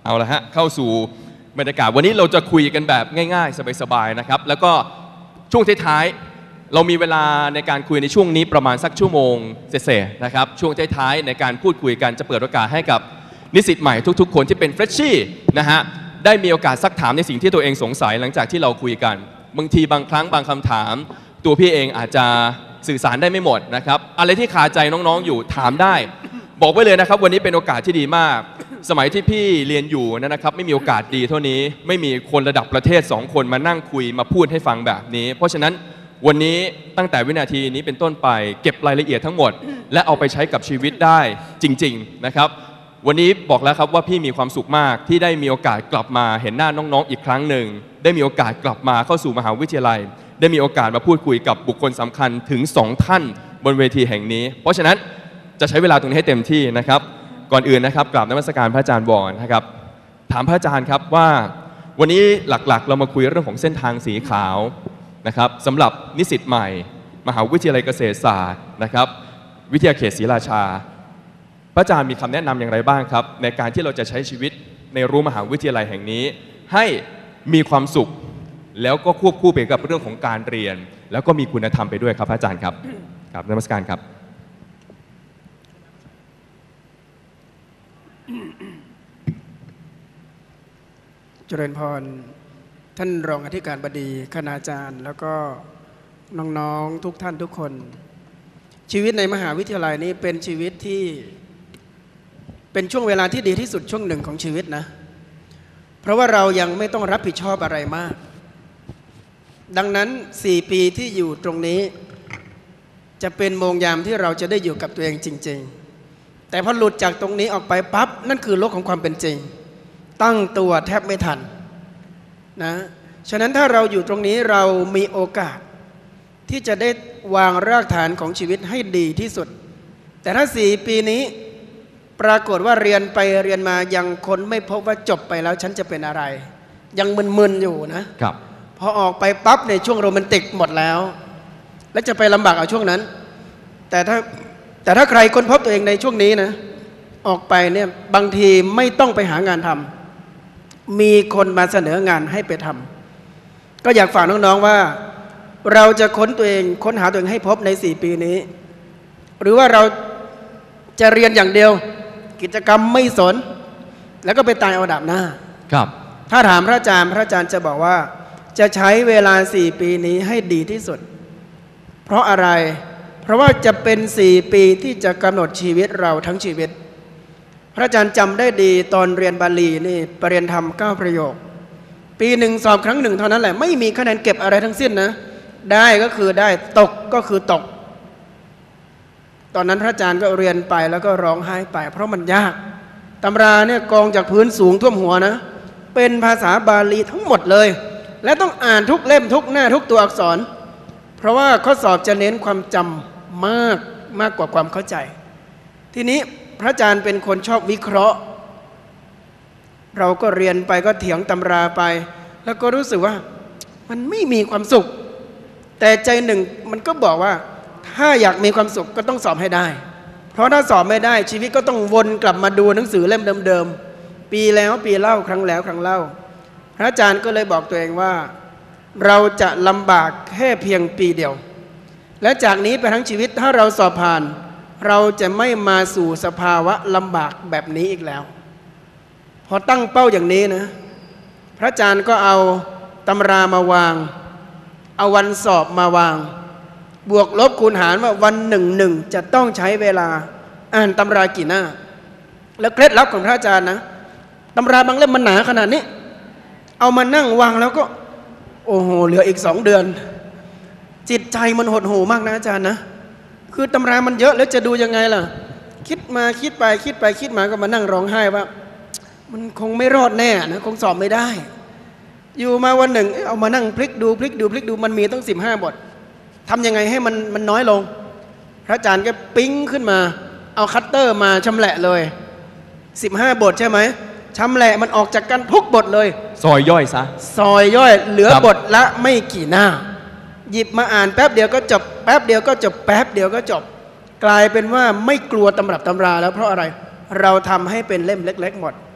เอาละฮะเข้าสู่บรรยากาศวันนี้เราจะคุยกันแบบง่ายๆสบายๆนะครับแล้วก็ช่วงท้ายๆเรามีเวลาในการคุยในช่วงนี้ประมาณสักชั่วโมงเศษๆนะครับช่วงท้ายๆในการพูดคุยกันจะเปิดโอกาสให้กับนิสิตใหม่ทุกๆคนที่เป็นเฟรชชี่นะฮะได้มีโอกาสซักถามในสิ่งที่ตัวเองสงสัยหลังจากที่เราคุยกันบางทีบางครั้งบางคำถามตัวพี่เองอาจจะสื่อสารได้ไม่หมดนะครับอะไรที่คาใจน้องๆอยู่ถามได้บอกไว้เลยนะครับวันนี้เป็นโอกาสที่ดีมากสมัยที่พี่เรียนอยู่นะครับไม่มีโอกาสดีเท่านี้ไม่มีคนระดับประเทศ2คนมานั่งคุยมาพูดให้ฟังแบบนี้เพราะฉะนั้นวันนี้ตั้งแต่วินาทีนี้เป็นต้นไปเก็บรายละเอียดทั้งหมดและเอาไปใช้กับชีวิตได้จริงๆนะครับวันนี้บอกแล้วครับว่าพี่มีความสุขมากที่ได้มีโอกาสกลับมาเห็นหน้าน้องๆอีกครั้งหนึ่งได้มีโอกาสกลับมาเข้าสู่มหาวิทยาลัยได้มีโอกาสมาพูดคุยกับบุคคลสำคัญถึง2ท่านบนเวทีแห่งนี้เพราะฉะนั้นจะใช้เวลาตรงนี้ให้เต็มที่นะครับก่อนอื่นนะครับกราบนมัสการพระอาจารย์วอนนะครับถามพระอาจารย์ครับว่าวันนี้หลักๆเรามาคุยเรื่องของเส้นทางสีขาวนะครับสำหรับนิสิตใหม่มหาวิทยาลัยเกษตรศาสตร์นะครับวิทยาเขตศรีราชาพระอาจารย์มีคำแนะนำอย่างไรบ้างครับในการที่เราจะใช้ชีวิตในรั้วมหาวิทยาลัยแห่งนี้ให้มีความสุขแล้วก็ควบคู่ไปกับเรื่องของการเรียนแล้วก็มีคุณธรรมไปด้วยครับพระอาจารย์ครับกราบนมัสการครับเจริญพรท่านรองอธิการบดีคณาจารย์แล้วก็น้องๆทุกท่านทุกคนชีวิตในมหาวิทยาลัยนี้เป็นชีวิตที่เป็นช่วงเวลาที่ดีที่สุดช่วงหนึ่งของชีวิตนะเพราะว่าเรายังไม่ต้องรับผิดชอบอะไรมากดังนั้น4 ปีที่อยู่ตรงนี้จะเป็นโมงยามที่เราจะได้อยู่กับตัวเองจริงๆแต่พอหลุดจากตรงนี้ออกไปปั๊บนั่นคือโลกของความเป็นจริงตั้งตัวแทบไม่ทันนะฉะนั้นถ้าเราอยู่ตรงนี้เรามีโอกาสที่จะได้วางรากฐานของชีวิตให้ดีที่สุดแต่ถ้า4 ปีนี้ปรากฏว่าเรียนไปเรียนมายังคนไม่พบว่าจบไปแล้วฉันจะเป็นอะไรยังมึนๆอยู่นะครับพอออกไปปั๊บในช่วงโรแมนติกหมดแล้วและจะไปลำบากเอาช่วงนั้นแต่ถ้าใครค้นพบตัวเองในช่วงนี้นะออกไปเนี่ยบางทีไม่ต้องไปหางานทำมีคนมาเสนองานให้ไปทำก็อยากฝากน้องๆว่าเราจะค้นหาตัวเองให้พบใน4 ปีนี้หรือว่าเราจะเรียนอย่างเดียวกิจกรรมไม่สนแล้วก็ไปตายเอาดาบหน้าครับถ้าถามพระอาจารย์จะบอกว่าจะใช้เวลา4 ปีนี้ให้ดีที่สุดเพราะอะไรเพราะว่าจะเป็น4 ปีที่จะกำหนดชีวิตเราทั้งชีวิตพระอาจารย์จำได้ดีตอนเรียนบาลีนี่ปรริญญาธรรม9 ประโยคปีหนึ่งสอบครั้งหนึ่งเท่านั้นแหละไม่มีคะแนนเก็บอะไรทั้งสิ้นนะได้ก็คือได้ตกก็คือตกตอนนั้นพระอาจารย์ก็เรียนไปแล้วก็ร้องไห้ไปเพราะมันยากตำราเนี่ยกองจากพื้นสูงท่วมหัวนะเป็นภาษาบาลีทั้งหมดเลยและต้องอ่านทุกเล่มทุกหน้าทุกตัวอักษรเพราะว่าข้อสอบจะเน้นความจำมากกว่าความเข้าใจทีนี้พระอาจารย์เป็นคนชอบวิเคราะห์เราก็เรียนไปก็เถียงตำราไปแล้วก็รู้สึกว่ามันไม่มีความสุขแต่ใจหนึ่งมันก็บอกว่าถ้าอยากมีความสุขก็ต้องสอบให้ได้เพราะถ้าสอบไม่ได้ชีวิตก็ต้องวนกลับมาดูหนังสือเล่มเดิมๆปีแล้วปีเล่าครั้งแล้วครั้งเล่าพระอาจารย์ก็เลยบอกตัวเองว่าเราจะลำบากแค่เพียงปีเดียวและจากนี้ไปทั้งชีวิตถ้าเราสอบผ่านเราจะไม่มาสู่สภาวะลำบากแบบนี้อีกแล้วพอตั้งเป้าอย่างนี้นะพระอาจารย์ก็เอาตำรามาวางเอาวันสอบมาวางบวกลบคูณหารว่าวันหนึ่งจะต้องใช้เวลาอ่านตำรากี่หน้าแล้วเคล็ดลับของพระอาจารย์นะตำราบางเล่มมันหนาขนาดนี้เอามานั่งวางแล้วก็โอ้โหเหลืออีก2 เดือนจิตใจมันหดหู่มากนะอาจารย์นะคือตำรามันเยอะแล้วจะดูยังไงล่ะคิดมาคิดไปคิดมาก็มานั่งร้องไห้ว่ามันคงไม่รอดแน่นะคงสอบไม่ได้อยู่มาวันหนึ่งเอามานั่งพลิกดูมันมีตั้ง15 บททำยังไงให้มันน้อยลงพระอาจารย์ก็ปิ๊งขึ้นมาเอาคัตเตอร์มาชำแหละเลย15 บทใช่ไหมชำแหละมันออกจากกันทุกบทเลยซอยย่อยซะซอยย่อยเหลือบทละไม่กี่หน้าหยิบมาอ่านแป๊บเดียวก็จบแป๊บเดียวก็จบแป๊บเดียวก็จบกลายเป็นว่าไม่กลัวตำรับตำราแล้วเพราะอะไรเราทำให้เป็นเล่มเล็กๆหมด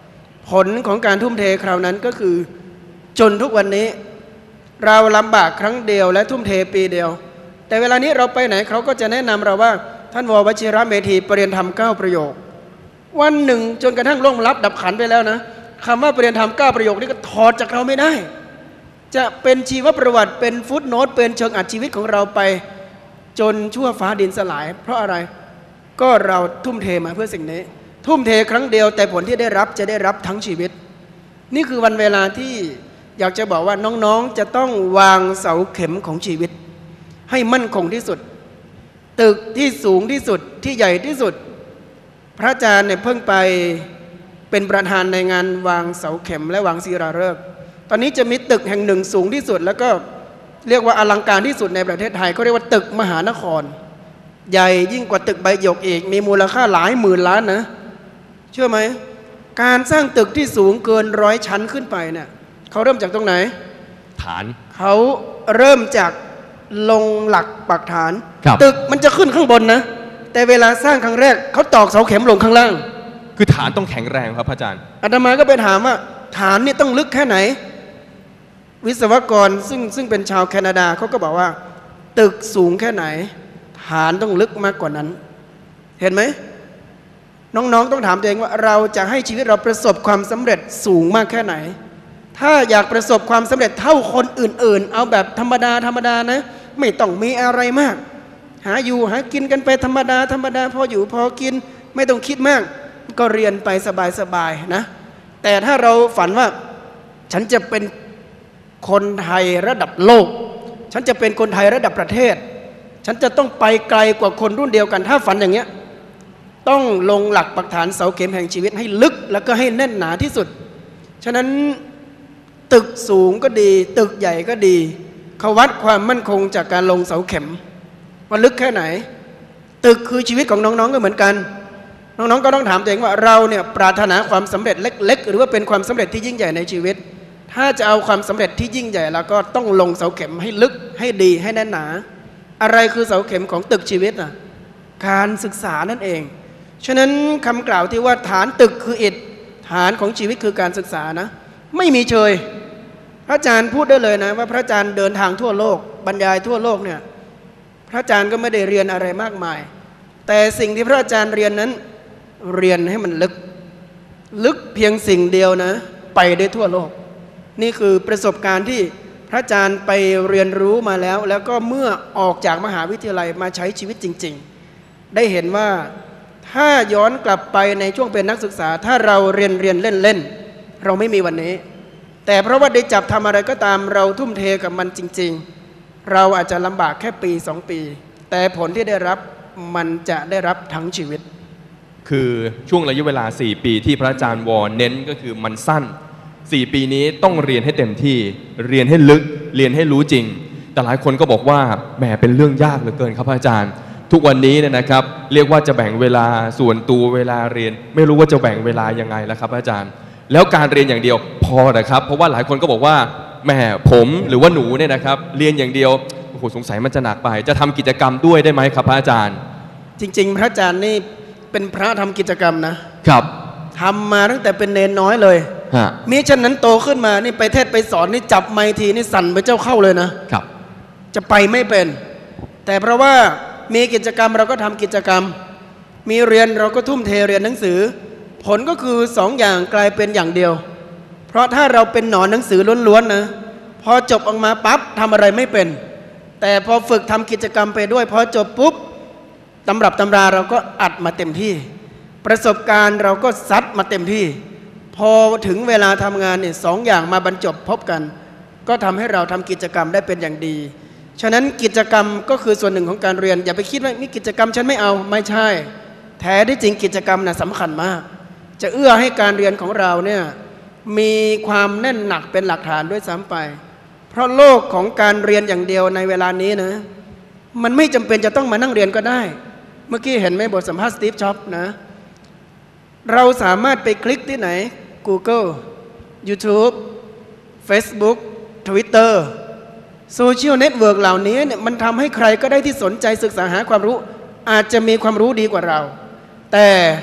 ผลของการทุ่มเทคราวนั้นก็คือจนทุกวันนี้เราลำบากครั้งเดียวและทุ่มเทปีเดียวแต่เวลานี้เราไปไหนเขาก็จะแนะนำเราว่าท่านววชิระเมธีประเรียนธรรม9ประโยควันหนึ่งจนกระทั่งล่วงลับดับขันไปแล้วนะคำว่าประเรียนธรรม9ประโยคนี้ก็ถอดจากเราไม่ได้จะเป็นชีวประวัติเป็นฟุตโนตเป็นเชิงอัดชีวิตของเราไปจนชั่วฟ้าดินสลายเพราะอะไรก็เราทุ่มเทมาเพื่อสิ่งนี้ทุ่มเทครั้งเดียวแต่ผลที่ได้รับจะได้รับทั้งชีวิตนี่คือวันเวลาที่อยากจะบอกว่าน้องๆจะต้องวางเสาเข็มของชีวิตให้มั่นคงที่สุดตึกที่สูงที่สุดที่ใหญ่ที่สุดพระอาจารย์เนี่ยเพิ่งไปเป็นประธานในงานวางเสาเข็มและวางศิลาฤกษ์ตอนนี้จะมีตึกแห่งหนึ่งสูงที่สุดแล้วก็เรียกว่าอลังการที่สุดในประเทศไทยเขาเรียกว่าตึกมหานครใหญ่ยิ่งกว่าตึกใบหยกอีกมีมูลค่าหลายหมื่นล้านนะเชื่อไหมการสร้างตึกที่สูงเกิน100 ชั้นขึ้นไปเนี่ยเขาเริ่มจากตรงไหนฐานเขาเริ่มจากลงหลักปักฐานตึกมันจะขึ้นข้างบนนะแต่เวลาสร้างครั้งแรกเขาตอกเสาเข็มลงข้างล่างคือฐานต้องแข็งแรงครับอาจารย์อาตมาก็ไปถามว่าฐานนี่ต้องลึกแค่ไหนวิศวกรซึ่งเป็นชาวแคนาดาเขาก็บอกว่าตึกสูงแค่ไหนฐานต้องลึกมากกว่านั้นเห็นไหมน้องๆต้องถามตัวเองว่าเราจะให้ชีวิตเราประสบความสำเร็จสูงมากแค่ไหนถ้าอยากประสบความสำเร็จเท่าคนอื่นๆเอาแบบธรรมดานะไม่ต้องมีอะไรมากหาอยู่หากินกันไปธรรมดาพออยู่พอกินไม่ต้องคิดมากก็เรียนไปสบายๆนะแต่ถ้าเราฝันว่าฉันจะเป็นคนไทยระดับโลกฉันจะเป็นคนไทยระดับประเทศฉันจะต้องไปไกลกว่าคนรุ่นเดียวกันถ้าฝันอย่างเงี้ยต้องลงหลักปักฐานเสาเข็มแห่งชีวิตให้ลึกแล้วก็ให้แน่นหนาที่สุดฉะนั้นตึกสูงก็ดีตึกใหญ่ก็ดีเขาวัดความมั่นคงจากการลงเสาเข็มว่าลึกแค่ไหนตึกคือชีวิตของน้องๆก็เหมือนกันน้องๆก็ต้องถามตัวเองว่าเราเนี่ยปรารถนาความสำเร็จเล็กๆหรือว่าเป็นความสำเร็จที่ยิ่งใหญ่ในชีวิตถ้าจะเอาความสำเร็จที่ยิ่งใหญ่แล้วก็ต้องลงเสาเข็มให้ลึกให้ดีให้แน่นหนาอะไรคือเสาเข็มของตึกชีวิตอ่ะการศึกษานั่นเองฉะนั้นคำกล่าวที่ว่าฐานตึกคืออิฐฐานของชีวิตคือการศึกษานะไม่มีเชยพระอาจารย์พูดได้เลยนะว่าพระอาจารย์เดินทางทั่วโลกบรรยายทั่วโลกเนี่ยพระอาจารย์ก็ไม่ได้เรียนอะไรมากมายแต่สิ่งที่พระอาจารย์เรียนนั้นเรียนให้มันลึกเพียงสิ่งเดียวนะไปได้ทั่วโลกนี่คือประสบการณ์ที่พระอาจารย์ไปเรียนรู้มาแล้วก็เมื่อออกจากมหาวิทยาลัยมาใช้ชีวิตจริงๆได้เห็นว่าถ้าย้อนกลับไปในช่วงเป็นนักศึกษาถ้าเราเรียนเล่นเราไม่มีวันนี้แต่เพราะว่าได้จับทำอะไรก็ตามเราทุ่มเทกับมันจริงๆเราอาจจะลำบากแค่ปี2 ปีแต่ผลที่ได้รับมันจะได้รับทั้งชีวิตคือช่วงระยะเวลา4 ปีที่พระอาจารย์วอเน้นก็คือมันสั้น4 ปีนี้ต้องเรียนให้เต็มที่เรียนให้ลึกเรียนให้รู้จริงแต่หลายคนก็บอกว่าแหมเป็นเรื่องยากเหลือเกินครับพระอาจารย์ทุกวันนี้เนี่ยนะครับเรียกว่าจะแบ่งเวลาส่วนตัวเวลาเรียนไม่รู้ว่าจะแบ่งเวลายังไงแล้วครับพระอาจารย์แล้วการเรียนอย่างเดียวพอนะครับเพราะว่าหลายคนก็บอกว่าแหมผมหรือว่าหนูเนี่ยนะครับเรียนอย่างเดียวโอ้โหสงสัยมันจะหนักไปจะทำกิจกรรมด้วยได้ไหมครับพระอาจารย์จริงๆพระอาจารย์นี่เป็นพระทำกิจกรรมนะครับทำมาตั้งแต่เป็นเนนน้อยเลยมิฉะนั้นโตขึ้นมานี่ไปเทศไปสอนนี่จับไมค์ทีนี่สั่นไปเจ้าเข้าเลยนะครับจะไปไม่เป็นแต่เพราะว่ามีกิจกรรมเราก็ทำกิจกรรมมีเรียนเราก็ทุ่มเทเรียนหนังสือผลก็คือ2 อย่างกลายเป็นอย่างเดียวเพราะถ้าเราเป็นหนอนหนังสือล้วนๆนะพอจบออกมาปั๊บทำอะไรไม่เป็นแต่พอฝึกทำกิจกรรมไปด้วยพอจบปุ๊บตำรับตำราเราก็อัดมาเต็มที่ประสบการณ์เราก็ซัดมาเต็มที่พอถึงเวลาทำงานเนี่ย2 อย่างมาบรรจบพบกันก็ทำให้เราทำกิจกรรมได้เป็นอย่างดีฉะนั้นกิจกรรมก็คือส่วนหนึ่งของการเรียนอย่าไปคิดว่านี่กิจกรรมฉันไม่เอาไม่ใช่แท้ที่จริงกิจกรรมน่ะสำคัญมากจะเอื้อให้การเรียนของเราเนี่ยมีความแน่นหนักเป็นหลักฐานด้วยซ้ำไปเพราะโลกของการเรียนอย่างเดียวในเวลานี้นะมันไม่จำเป็นจะต้องมานั่งเรียนก็ได้เมื่อกี้เห็นไหมบทสัมภาษณ์สตีฟจ็อบส์นะเราสามารถไปคลิกที่ไหน Google YouTube Facebook Twitter โซเชียลเน็ตเวิร์กเหล่านี้เนี่ยมันทำให้ใครก็ได้ที่สนใจศึกษาหาความรู้อาจจะมีความรู้ดีกว่าเราแต่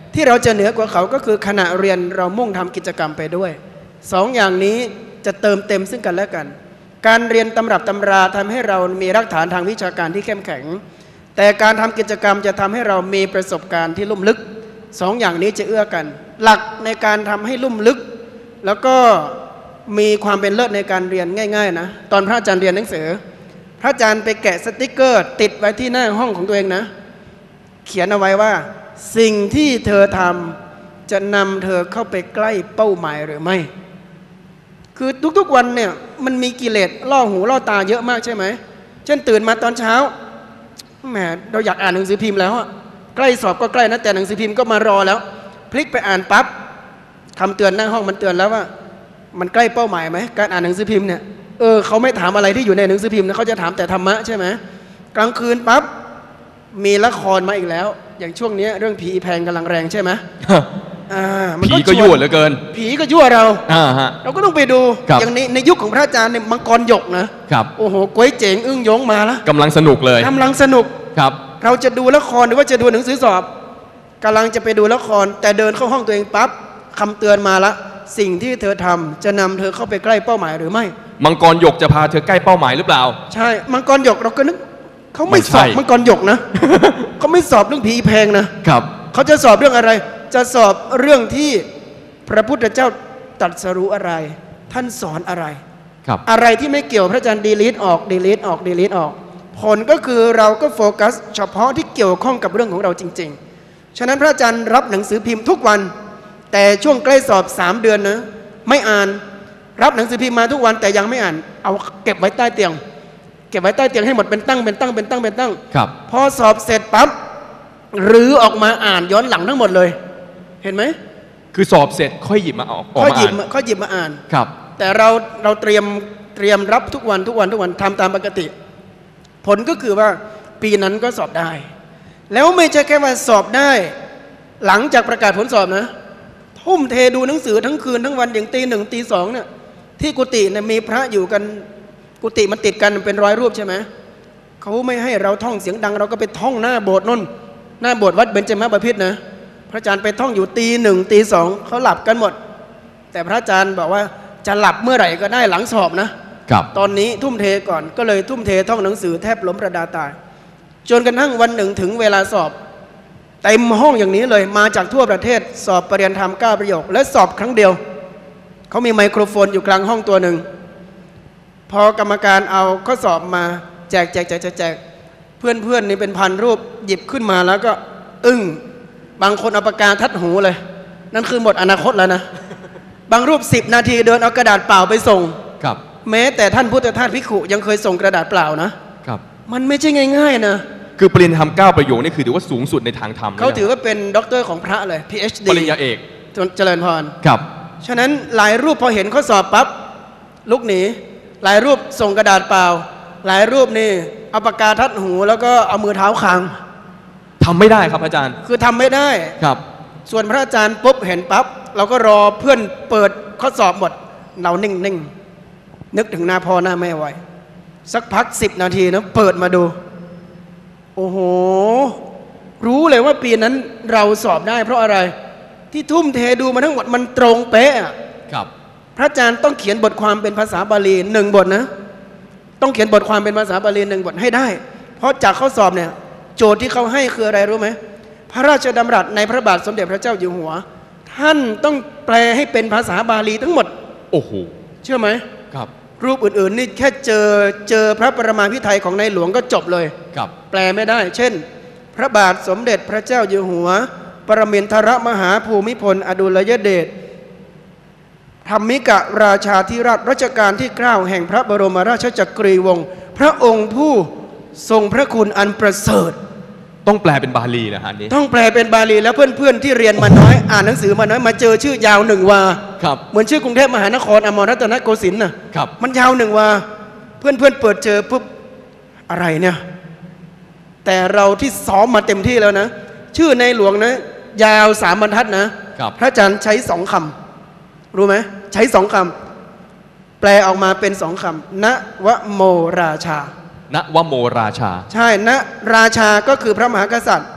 ที่เราจะเหนือกว่าเขาก็คือขณะเรียนเรามุ่งทำกิจกรรมไปด้วยสองอย่างนี้จะเติมเต็มซึ่งกันและกันการเรียนตำรับตำราทำให้เรามีรากฐานทางวิชาการที่เข้มแข็งแต่การทำกิจกรรมจะทำให้เรามีประสบการณ์ที่ลุ่มลึกสองอย่างนี้จะเอื้อกันหลักในการทำให้ลุ่มลึกแล้วก็มีความเป็นเลิศในการเรียนง่ายๆนะตอนพระอาจารย์เรียนหนังสือพระอาจารย์ไปแกะสติกเกอร์ติดไว้ที่หน้าห้องของตัวเองนะเขียนเอาไว้ว่าสิ่งที่เธอทำจะนำเธอเข้าไปใกล้เป้าหมายหรือไม่คือทุกๆวันเนี่ยมันมีกิเลสล่อหูล่อตาเยอะมากใช่ไหมเช่นตื่นมาตอนเช้าแหมเราอยากอ่านหนังสือพิมพ์แล้วใกล้สอบก็ใกล้นะแต่หนังสือพิมพ์ก็มารอแล้วพลิกไปอ่านปั๊บคำเตือนหน้าห้องมันเตือนแล้วว่ามันใกล้เป้าหมายไหมการอ่านหนังสือพิมพ์เนี่ยเขาไม่ถามอะไรที่อยู่ในหนังสือพิมพ์นะเขาจะถามแต่ธรรมะใช่ไหมกลางคืนปั๊บมีละครมาอีกแล้วอย่างช่วงนี้เรื่องผีแพงกำลังแรงใช่ไหมผีก็ยั่วเหลือเกินผีก็ยั่วเราฮะเราก็ต้องไปดูอย่างนี้ในยุคของพระอาจารย์เนี่ยมังกรหยกนะครับโอ้โหก๋วยเจ๋งอึ้งยงมาแล้วกำลังสนุกเลยกำลังสนุกครับเราจะดูละครหรือว่าจะดูหนังสือสอบกำลังจะไปดูละครแต่เดินเข้าห้องตัวเองปั๊บคำเตือนมาละสิ่งที่เธอทำจะนำเธอเข้าไปใกล้เป้าหมายหรือไม่มังกรหยกจะพาเธอใกล้เป้าหมายหรือเปล่าใช่มังกรหยกเราก็นึกเขาไม่สอบมังกรหยกนะ เขาไม่สอบเรื่องผีแพงนะครับเขาจะสอบเรื่องอะไรจะสอบเรื่องที่พระพุทธเจ้าตรัสรู้อะไรท่านสอนอะไรอะไรที่ไม่เกี่ยวพระอาจารย์ดีลีทออกดีลีทออกดีลีทออกผลก็คือเราก็โฟกัสเฉพาะที่เกี่ยวข้องกับเรื่องของเราจริงๆฉะนั้นพระอาจารย์รับหนังสือพิมพ์ทุกวันแต่ช่วงใกล้สอบ3 เดือนนะไม่อ่านรับหนังสือพิมพ์มาทุกวันแต่ยังไม่อ่านเอาเก็บไว้ใต้เตียงเก็บไว้ใต้เตียงให้หมดเป็นตั้งพอสอบเสร็จปั๊บหรือออกมาอ่านย้อนหลังทั้งหมดเลยเห็นไหมคือสอบเสร็จค่อยหยิบมาออกค่อยหยิบมาอ่านครับแต่เราเตรียมรับทุกวันทำตามปกติผลก็คือว่าปีนั้นก็สอบได้แล้วไม่ใช่แค่ว่าสอบได้หลังจากประกาศผลสอบนะทุ่มเทดูหนังสือทั้งคืนทั้งวันอย่างตี 1 ตี 2เนี่ยที่กุฏิเนี่ยมีพระอยู่กันกุฏิมันติดกันเป็น100 รูปใช่ไหมเขาไม่ให้เราท่องเสียงดังเราก็ไปท่องหน้าโบสถ์นนหน้าโบสถ์วัดเบญจมบพิตรนะพระอาจารย์ไปท่องอยู่ตี 1 ตี 2เขาหลับกันหมดแต่พระอาจารย์บอกว่าจะหลับเมื่อไหร่ก็ได้หลังสอบนะตอนนี้ทุ่มเทก่อนก็เลยทุ่มเทท่องหนังสือแทบล้มประดาตายจนกระทั่งวันหนึ่งถึงเวลาสอบเต็มห้องอย่างนี้เลยมาจากทั่วประเทศสอบปริญญาธรรม9 ประโยคและสอบครั้งเดียวเขามีไมโครโฟนอยู่กลางห้องตัวหนึ่งพอกรรมการเอาข้อสอบมาแจกเพื่อนนี่เป็นพันรูปหยิบขึ้นมาแล้วก็อึ้งบางคนเอาปากกาทัดหูเลยนั่นคือหมดอนาคตแล้วนะบางรูป10 นาทีเดินเอากระดาษเปล่าไปส่งแม้แต่ท่านพุทธทาสภิกขุยังเคยส่งกระดาษเปล่านะมันไม่ใช่ง่ายๆนะคือปริญญาธรรม9 ประโยคนี่คือถือว่าสูงสุดในทางธรรมเขาถือว่าเป็นด็อกเตอร์ของพระเลย PhD ปริญญาเอกเจริญพรครับฉะนั้นหลายรูปพอเห็นข้อสอบปั๊บลุกหนีหลายรูปส่งกระดาษเปล่าหลายรูปนี่เอาปากกาทัดหูแล้วก็เอามือเท้าค้างทำไม่ได้ครับอาจารย์คือทำไม่ได้ครับส่วนพระอาจารย์ปุ๊บเห็นปั๊บเราก็รอเพื่อนเปิดข้อสอบหมดเรานิ่งนึกถึงหน้าพ่อหน้าแม่ไว้สักพัก10 นาทีนะเปิดมาดูโอ้โหรู้เลยว่าปีนั้นเราสอบได้เพราะอะไรที่ทุ่มเทดูมาทั้งหมดมันตรงเป๊ะครับพระอาจารย์ต้องเขียนบทความเป็นภาษาบาลี1 บทนะต้องเขียนบทความเป็นภาษาบาลี1 บทให้ได้เพราะจากข้อสอบเนี่ยโจทย์ที่เขาให้คืออะไรรู้ไหมพระราชดำรัสในพระบาทสมเด็จพระเจ้าอยู่หัวท่านต้องแปลให้เป็นภาษาบาลีทั้งหมดโอ้โหเชื่อไหมครับรูปอื่นๆนี่แค่เจอพระประมาพิไทยของในหลวงก็จบเลยครับแปลไม่ได้เช่นพระบาทสมเด็จพระเจ้าอยู่หัวปรมินทรมหาภูมิพลอดุลยเดชธรรมิกราชาธิราชรัชกาลที่ 9แห่งพระบรมราชจักรีวงศ์พระองค์ผู้ทรงพระคุณอันประเสริฐต้องแปลเป็นบาลีนะฮะนี้ต้องแปลเป็นบาลีแล้วเพื่อนๆที่เรียนมาน้อยอ่านหนังสือมาน้อยมาเจอชื่อยาว1 วาเหมือนชื่อกรุงเทพมหานครอมรรัตนโกสินทร์นะครับมันยาว1 วาเพื่อนๆเปิดเจอปุ๊บอะไรเนี่ยแต่เราที่ซ้อมมาเต็มที่แล้วนะชื่อในหลวงนะยาว3 บรรทัดนะพระอาจารย์ใช้2 คำรู้ไหมใช้2 คำแปลออกมาเป็น2 คำณวโมราชาณวโมราชาใช่ณราชาก็คือพระมหากษัตริย์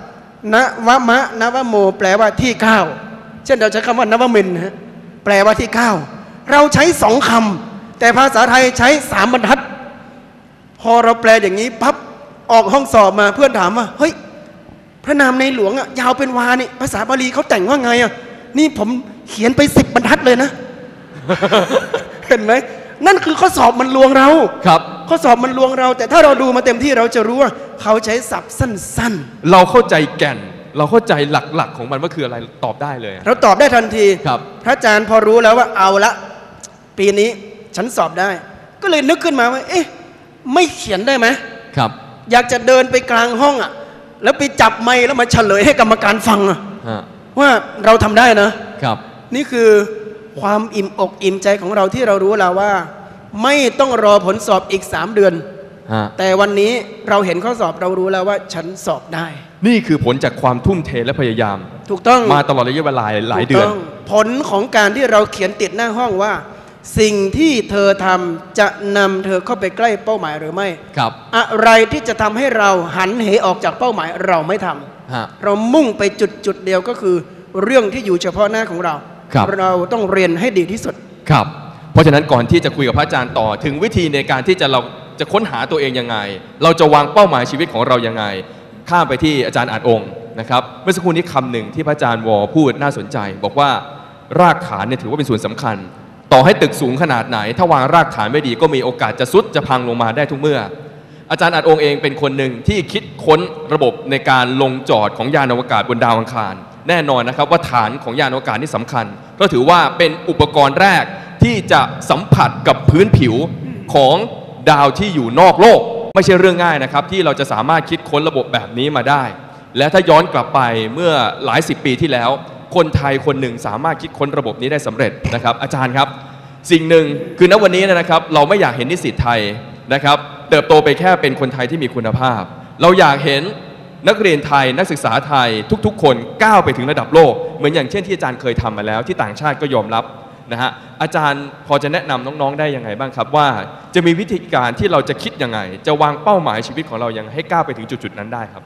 นวมะนวโมแปลว่าที่เก้าเช่นเราใช้คำว่านวมินทร์นะแปลว่าที่เก้าเราใช้สองคำแต่ภาษาไทยใช้สามบรรทัดพอเราแปลอย่างนี้ปั๊บออกห้องสอบมาเพื่อนถามว่าเฮ้ยพระนามในหลวงอ่ะยาวเป็นวานี่ภาษาบาลีเขาแต่งว่าไงอ่ะนี่ผมเขียนไป10 บรรทัดเลยนะ เห็นไหมนั่นคือข้อสอบมันลวงเราครับข้อสอบมันลวงเราแต่ถ้าเราดูมาเต็มที่เราจะรู้ว่าเขาใช้ศัพท์สั้นๆเราเข้าใจแก่นเราเข้าใจหลักๆของมันว่าคืออะไรตอบได้เลยเราตอบได้ทันทีครับพระอาจารย์พอรู้แล้วว่าเอาละปีนี้ฉันสอบได้ก็เลยนึกขึ้นมาว่าเอ๊ะไม่เขียนได้ไหมครับอยากจะเดินไปกลางห้องอ่ะแล้วไปจับไมค์แล้วมาเฉลยให้กรรมการฟังอ่ะว่าเราทำได้นะครับนี่คือความอิ่มอกอิ่มใจของเราที่เรารู้แล้วว่าไม่ต้องรอผลสอบอีก3 เดือนแต่วันนี้เราเห็นข้อสอบเรารู้แล้วว่าฉันสอบได้นี่คือผลจากความทุ่มเทและพยายามถูกต้องมาตลอดระยะเวลาหลายเดือนผลของการที่เราเขียนติดหน้าห้องว่าสิ่งที่เธอทำจะนำเธอเข้าไปใกล้เป้าหมายหรือไม่ครับอะไรที่จะทำให้เราหันเหออกจากเป้าหมายเราไม่ทำเรามุ่งไปจุดเดียวก็คือเรื่องที่อยู่เฉพาะหน้าของเราเราต้องเรียนให้ดีที่สุดครับเพราะฉะนั้นก่อนที่จะคุยกับพระอาจารย์ต่อถึงวิธีในการที่เราจะค้นหาตัวเองยังไงเราจะวางเป้าหมายชีวิตของเรายังไงข้ามไปที่อาจารย์อาจองค์นะครับเมื่อสักครู่นี้คำหนึ่งที่พระอาจารย์วอพูดน่าสนใจบอกว่ารากฐานเนี่ยถือว่าเป็นส่วนสำคัญต่อให้ตึกสูงขนาดไหนถ้าวางรากฐานไม่ดีก็มีโอกาสจะซุดจะพังลงมาได้ทุกเมื่ออาจารย์อาจองค์เองเป็นคนหนึ่งที่คิดค้นระบบในการลงจอดของยานอวกาศบนดาวอังคารแน่นอนนะครับว่าฐานของยานอวกาศนี่สำคัญเพราะถือว่าเป็นอุปกรณ์แรกที่จะสัมผัสกับพื้นผิวของดาวที่อยู่นอกโลกไม่ใช่เรื่องง่ายนะครับที่เราจะสามารถคิดค้นระบบแบบนี้มาได้และถ้าย้อนกลับไปเมื่อหลาย10 ปีที่แล้วคนไทยคนหนึ่งสามารถคิดค้นระบบนี้ได้สำเร็จนะครับอาจารย์ครับสิ่งหนึ่งคือณวันนี้นะครับเราไม่อยากเห็นนิสิตไทยนะครับเติบโตไปแค่เป็นคนไทยที่มีคุณภาพเราอยากเห็นนักเรียนไทยนักศึกษาไทยทุกๆคนก้าวไปถึงระดับโลกเหมือนอย่างเช่นที่อาจารย์เคยทำมาแล้วที่ต่างชาติก็ยอมรับนะฮะอาจารย์พอจะแนะนำน้องๆได้ยังไงบ้างครับว่าจะมีวิธีการที่เราจะคิดยังไงจะวางเป้าหมายชีวิตของเรายังให้ก้าวไปถึงจุดๆนั้นได้ครับ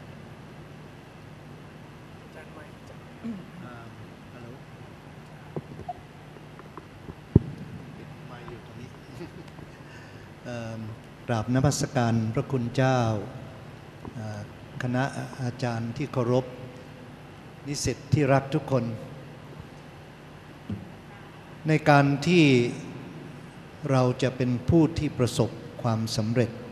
กราบนมัสการพระคุณเจ้าคณะอาจารย์ที่เคารพนิสิตที่รักทุกคนในการที่เราจะเป็นผู้ที่ประสบความสำเร็จ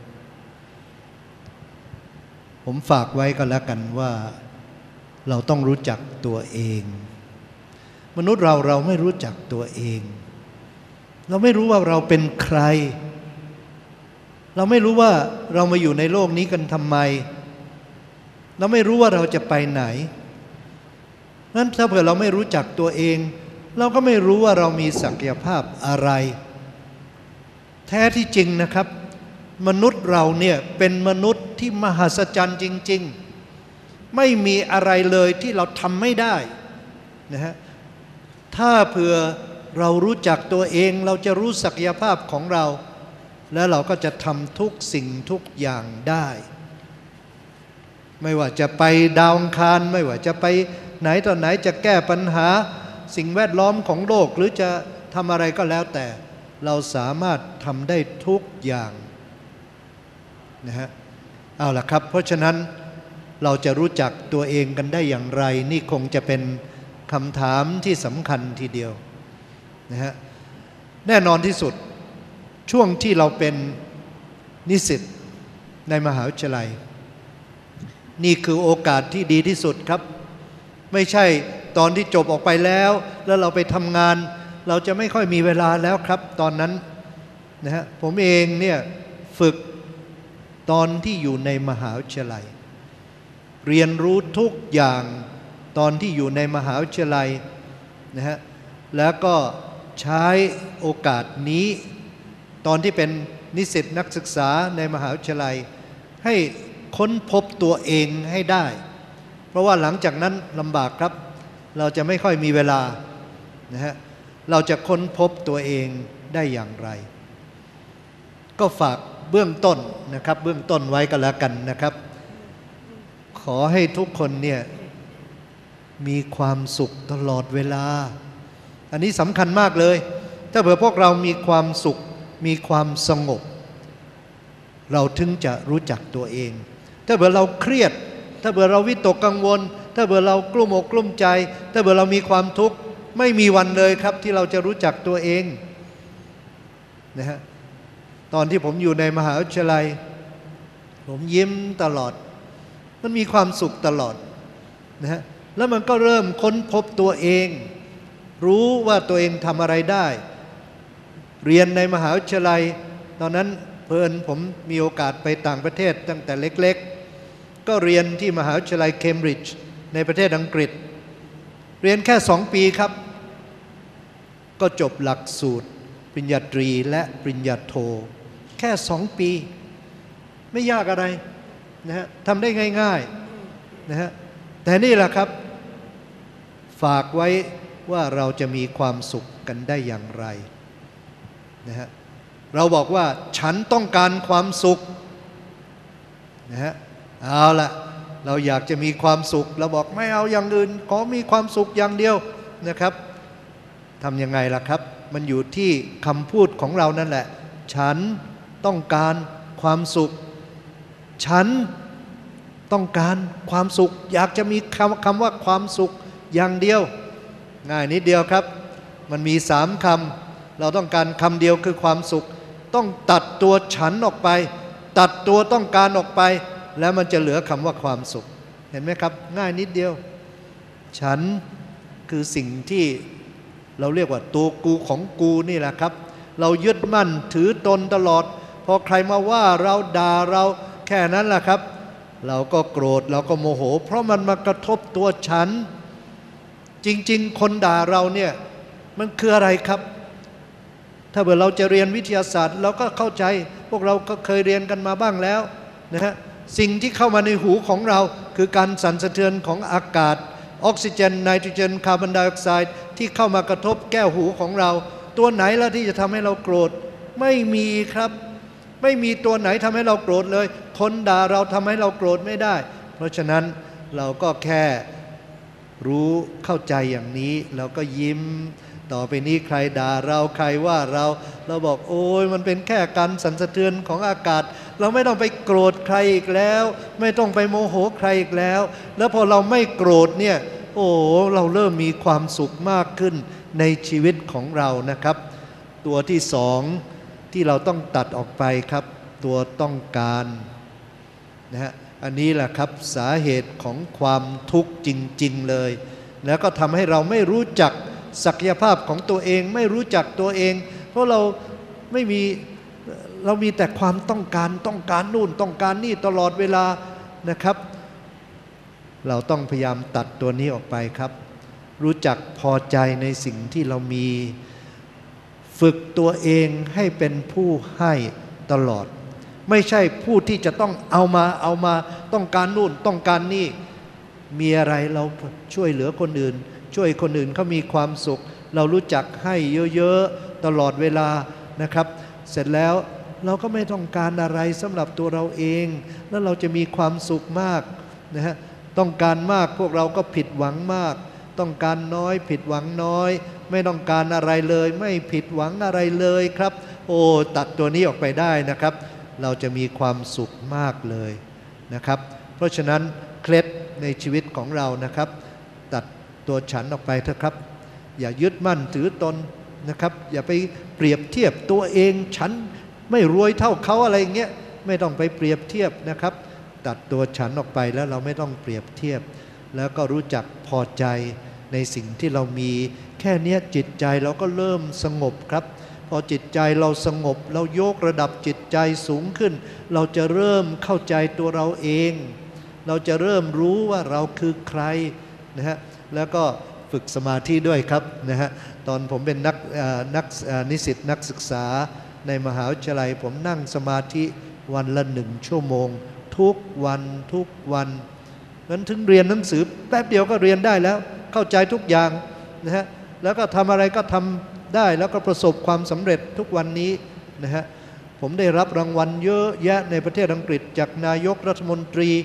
ผมฝากไว้ก็แล้วกันว่าเราต้องรู้จักตัวเองมนุษย์เราไม่รู้จักตัวเองเราไม่รู้ว่าเราเป็นใครเราไม่รู้ว่าเรามาอยู่ในโลกนี้กันทำไมเราไม่รู้ว่าเราจะไปไหนนั้นถ้าเผื่อเราไม่รู้จักตัวเองเราก็ไม่รู้ว่าเรามีศักยภาพอะไรแท้ที่จริงนะครับมนุษย์เราเนี่ยเป็นมนุษย์ที่มหัศจรรย์จริงๆไม่มีอะไรเลยที่เราทำไม่ได้นะฮะถ้าเผื่อเรารู้จักตัวเองเราจะรู้ศักยภาพของเราแล้วเราก็จะทำทุกสิ่งทุกอย่างได้ไม่ว่าจะไปดาวอังคารไม่ว่าจะไปไหนต่อไหนจะแก้ปัญหาสิ่งแวดล้อมของโลกหรือจะทำอะไรก็แล้วแต่เราสามารถทำได้ทุกอย่างนะฮะเอาล่ะครับเพราะฉะนั้นเราจะรู้จักตัวเองกันได้อย่างไรนี่คงจะเป็นคำถามที่สำคัญทีเดียวนะฮะแน่นอนที่สุดช่วงที่เราเป็นนิสิตในมหาวิทยาลัยนี่คือโอกาสที่ดีที่สุดครับไม่ใช่ตอนที่จบออกไปแล้วเราไปทำงานเราจะไม่ค่อยมีเวลาแล้วครับตอนนั้นนะฮะผมเองเนี่ยฝึกตอนที่อยู่ในมหาวิทยาลัยเรียนรู้ทุกอย่างตอนที่อยู่ในมหาวิทยาลัยนะฮะแล้วก็ใช้โอกาสนี้ตอนที่เป็นนิสิตนักศึกษาในมหาวิทยาลัยให้ค้นพบตัวเองให้ได้เพราะว่าหลังจากนั้นลำบากครับเราจะไม่ค่อยมีเวลานะฮะเราจะค้นพบตัวเองได้อย่างไรก็ฝากเบื้องต้นนะครับเบื้องต้นไว้ก็แล้วกันนะครับขขอให้ทุกคนเนี่ยมีความสุขตลอดเวลาอันนี้สำคัญมากเลยถ้าเผื่อพวกเรามีความสุขมีความสงบเราถึงจะรู้จักตัวเองถ้าเผื่อเราเครียดถ้าเผื่อเราวิตกกังวลถ้าเผื่อเรากลุ้มอกกลุ้มใจถ้าเผื่อเรามีความทุกข์ไม่มีวันเลยครับที่เราจะรู้จักตัวเองนะฮะตอนที่ผมอยู่ในมหาวิทยาลัยผมยิ้มตลอดมันมีความสุขตลอดนะฮะแล้วมันก็เริ่มค้นพบตัวเองรู้ว่าตัวเองทำอะไรได้เรียนในมหาวิทยาลัยตอนนั้นเพิ่นผมมีโอกาสไปต่างประเทศตั้งแต่เล็กๆก็เรียนที่มหาวิทยาลัยเคมบริดจ์ในประเทศอังกฤษเรียนแค่2 ปีครับก็จบหลักสูตรปริญญาตรีและปริญญาโทแค่2 ปีไม่ยากอะไรนะฮะทำได้ง่ายๆนะฮะแต่นี่แหละครับฝากไว้ว่าเราจะมีความสุขกันได้อย่างไรนะฮะเราบอกว่าฉันต้องการความสุขนะฮะเอาละเราอยากจะมีความสุขเราบอกไม่เอาอย่างอื่นขอมีความสุขอย่างเดียวนะครับทำยังไงล่ะครับมันอยู่ที่คำพูดของเรานั่นแหละฉันต้องการความสุขฉันต้องการความสุขอยากจะมีคำว่าความสุขอย่างเดียวง่ายนิดเดียวครับมันมี3 คำเราต้องการคำเดียวคือความสุขต้องตัดตัวฉันออกไปตัดตัวต้องการออกไปแล้วมันจะเหลือคำว่าความสุขเห็นไหมครับง่ายนิดเดียวฉันคือสิ่งที่เราเรียกว่าตัวกูของกูนี่แหละครับเรายึดมั่นถือตนตลอดพอใครมาว่าเราด่าเราแค่นั้นแหละครับเราก็โกรธเราก็โมโหเพราะมันมากระทบตัวฉันจริงๆคนด่าเราเนี่ยมันคืออะไรครับถ้าเกิดเราจะเรียนวิทยาศาสตร์เราก็เข้าใจพวกเราก็เคยเรียนกันมาบ้างแล้วนะฮะสิ่งที่เข้ามาในหูของเราคือการสั่นสะเทือนของอากาศออกซิเจนไนโตรเจนคาร์บอนไดออกไซด์ที่เข้ามากระทบแก้วหูของเราตัวไหนล่ะที่จะทำให้เราโกรธไม่มีครับไม่มีตัวไหนทำให้เราโกรธเลยคนด่าเราทำให้เราโกรธไม่ได้เพราะฉะนั้นเราก็แค่รู้เข้าใจอย่างนี้เราก็ยิ้มต่อไปนี้ใครด่าเราใครว่าเราบอกโอ้ยมันเป็นแค่การสั่นสะเทือนของอากาศเราไม่ต้องไปโกรธใครอีกแล้วไม่ต้องไปโมโหใครอีกแล้วแล้วพอเราไม่โกรธเนี่ยโอ้เราเริ่มมีความสุขมากขึ้นในชีวิตของเรานะครับตัวที่2ที่เราต้องตัดออกไปครับตัวต้องการนะฮะอันนี้แหละครับสาเหตุของความทุกข์จริงๆเลยแล้วก็ทำให้เราไม่รู้จักศักยภาพของตัวเองไม่รู้จักตัวเองเพราะเรามีแต่ความต้องการนู่นต้องการนี่ตลอดเวลานะครับเราต้องพยายามตัดตัวนี้ออกไปครับรู้จักพอใจในสิ่งที่เรามีฝึกตัวเองให้เป็นผู้ให้ตลอดไม่ใช่ผู้ที่จะต้องเอามาต้องการนู่นต้องการนี่มีอะไรเราช่วยเหลือคนอื่นช่วยคนอื่นเขามีความสุขเรารู้จักให้เยอะๆตลอดเวลานะครับเสร็จแล้วเราก็ไม่ต้องการอะไรสำหรับตัวเราเองแล้วเราจะมีความสุขมากนะฮะต้องการมากพวกเราก็ผิดหวังมากต้องการน้อยผิดหวังน้อยไม่ต้องการอะไรเลยไม่ผิดหวังอะไรเลยครับโอ้ตัดตัวนี้ออกไปได้นะครับเราจะมีความสุขมากเลยนะครับเพราะฉะนั้นเคล็ดในชีวิตของเรานะครับตัดตัวฉันออกไปเถอะครับอย่ายึดมั่นถือตนนะครับอย่าไปเปรียบเทียบตัวเองฉันไม่รวยเท่าเขาอะไรอย่างเงี้ยไม่ต้องไปเปรียบเทียบนะครับตัดตัวฉันออกไปแล้วเราไม่ต้องเปรียบเทียบแล้วก็รู้จักพอใจในสิ่งที่เรามีแค่นี้จิตใจเราก็เริ่มสงบครับพอจิตใจเราสงบเรายกระดับจิตใจสูงขึ้นเราจะเริ่มเข้าใจตัวเราเองเราจะเริ่มรู้ว่าเราคือใครนะฮะแล้วก็ฝึกสมาธิด้วยครับนะฮะตอนผมเป็นนิสิตนักศึกษาในมหาวิทยาลัยผมนั่งสมาธิวันละ1 ชั่วโมงทุกวันงั้นถึงเรียนหนังสือแป๊บเดียวก็เรียนได้แล้วเข้าใจทุกอย่างนะฮะแล้วก็ทำอะไรก็ทำได้แล้วก็ประสบความสำเร็จทุกวันนี้นะฮะผมได้รับรางวัลเยอะแยะในประเทศอังกฤษจากนายกรัฐมนตรี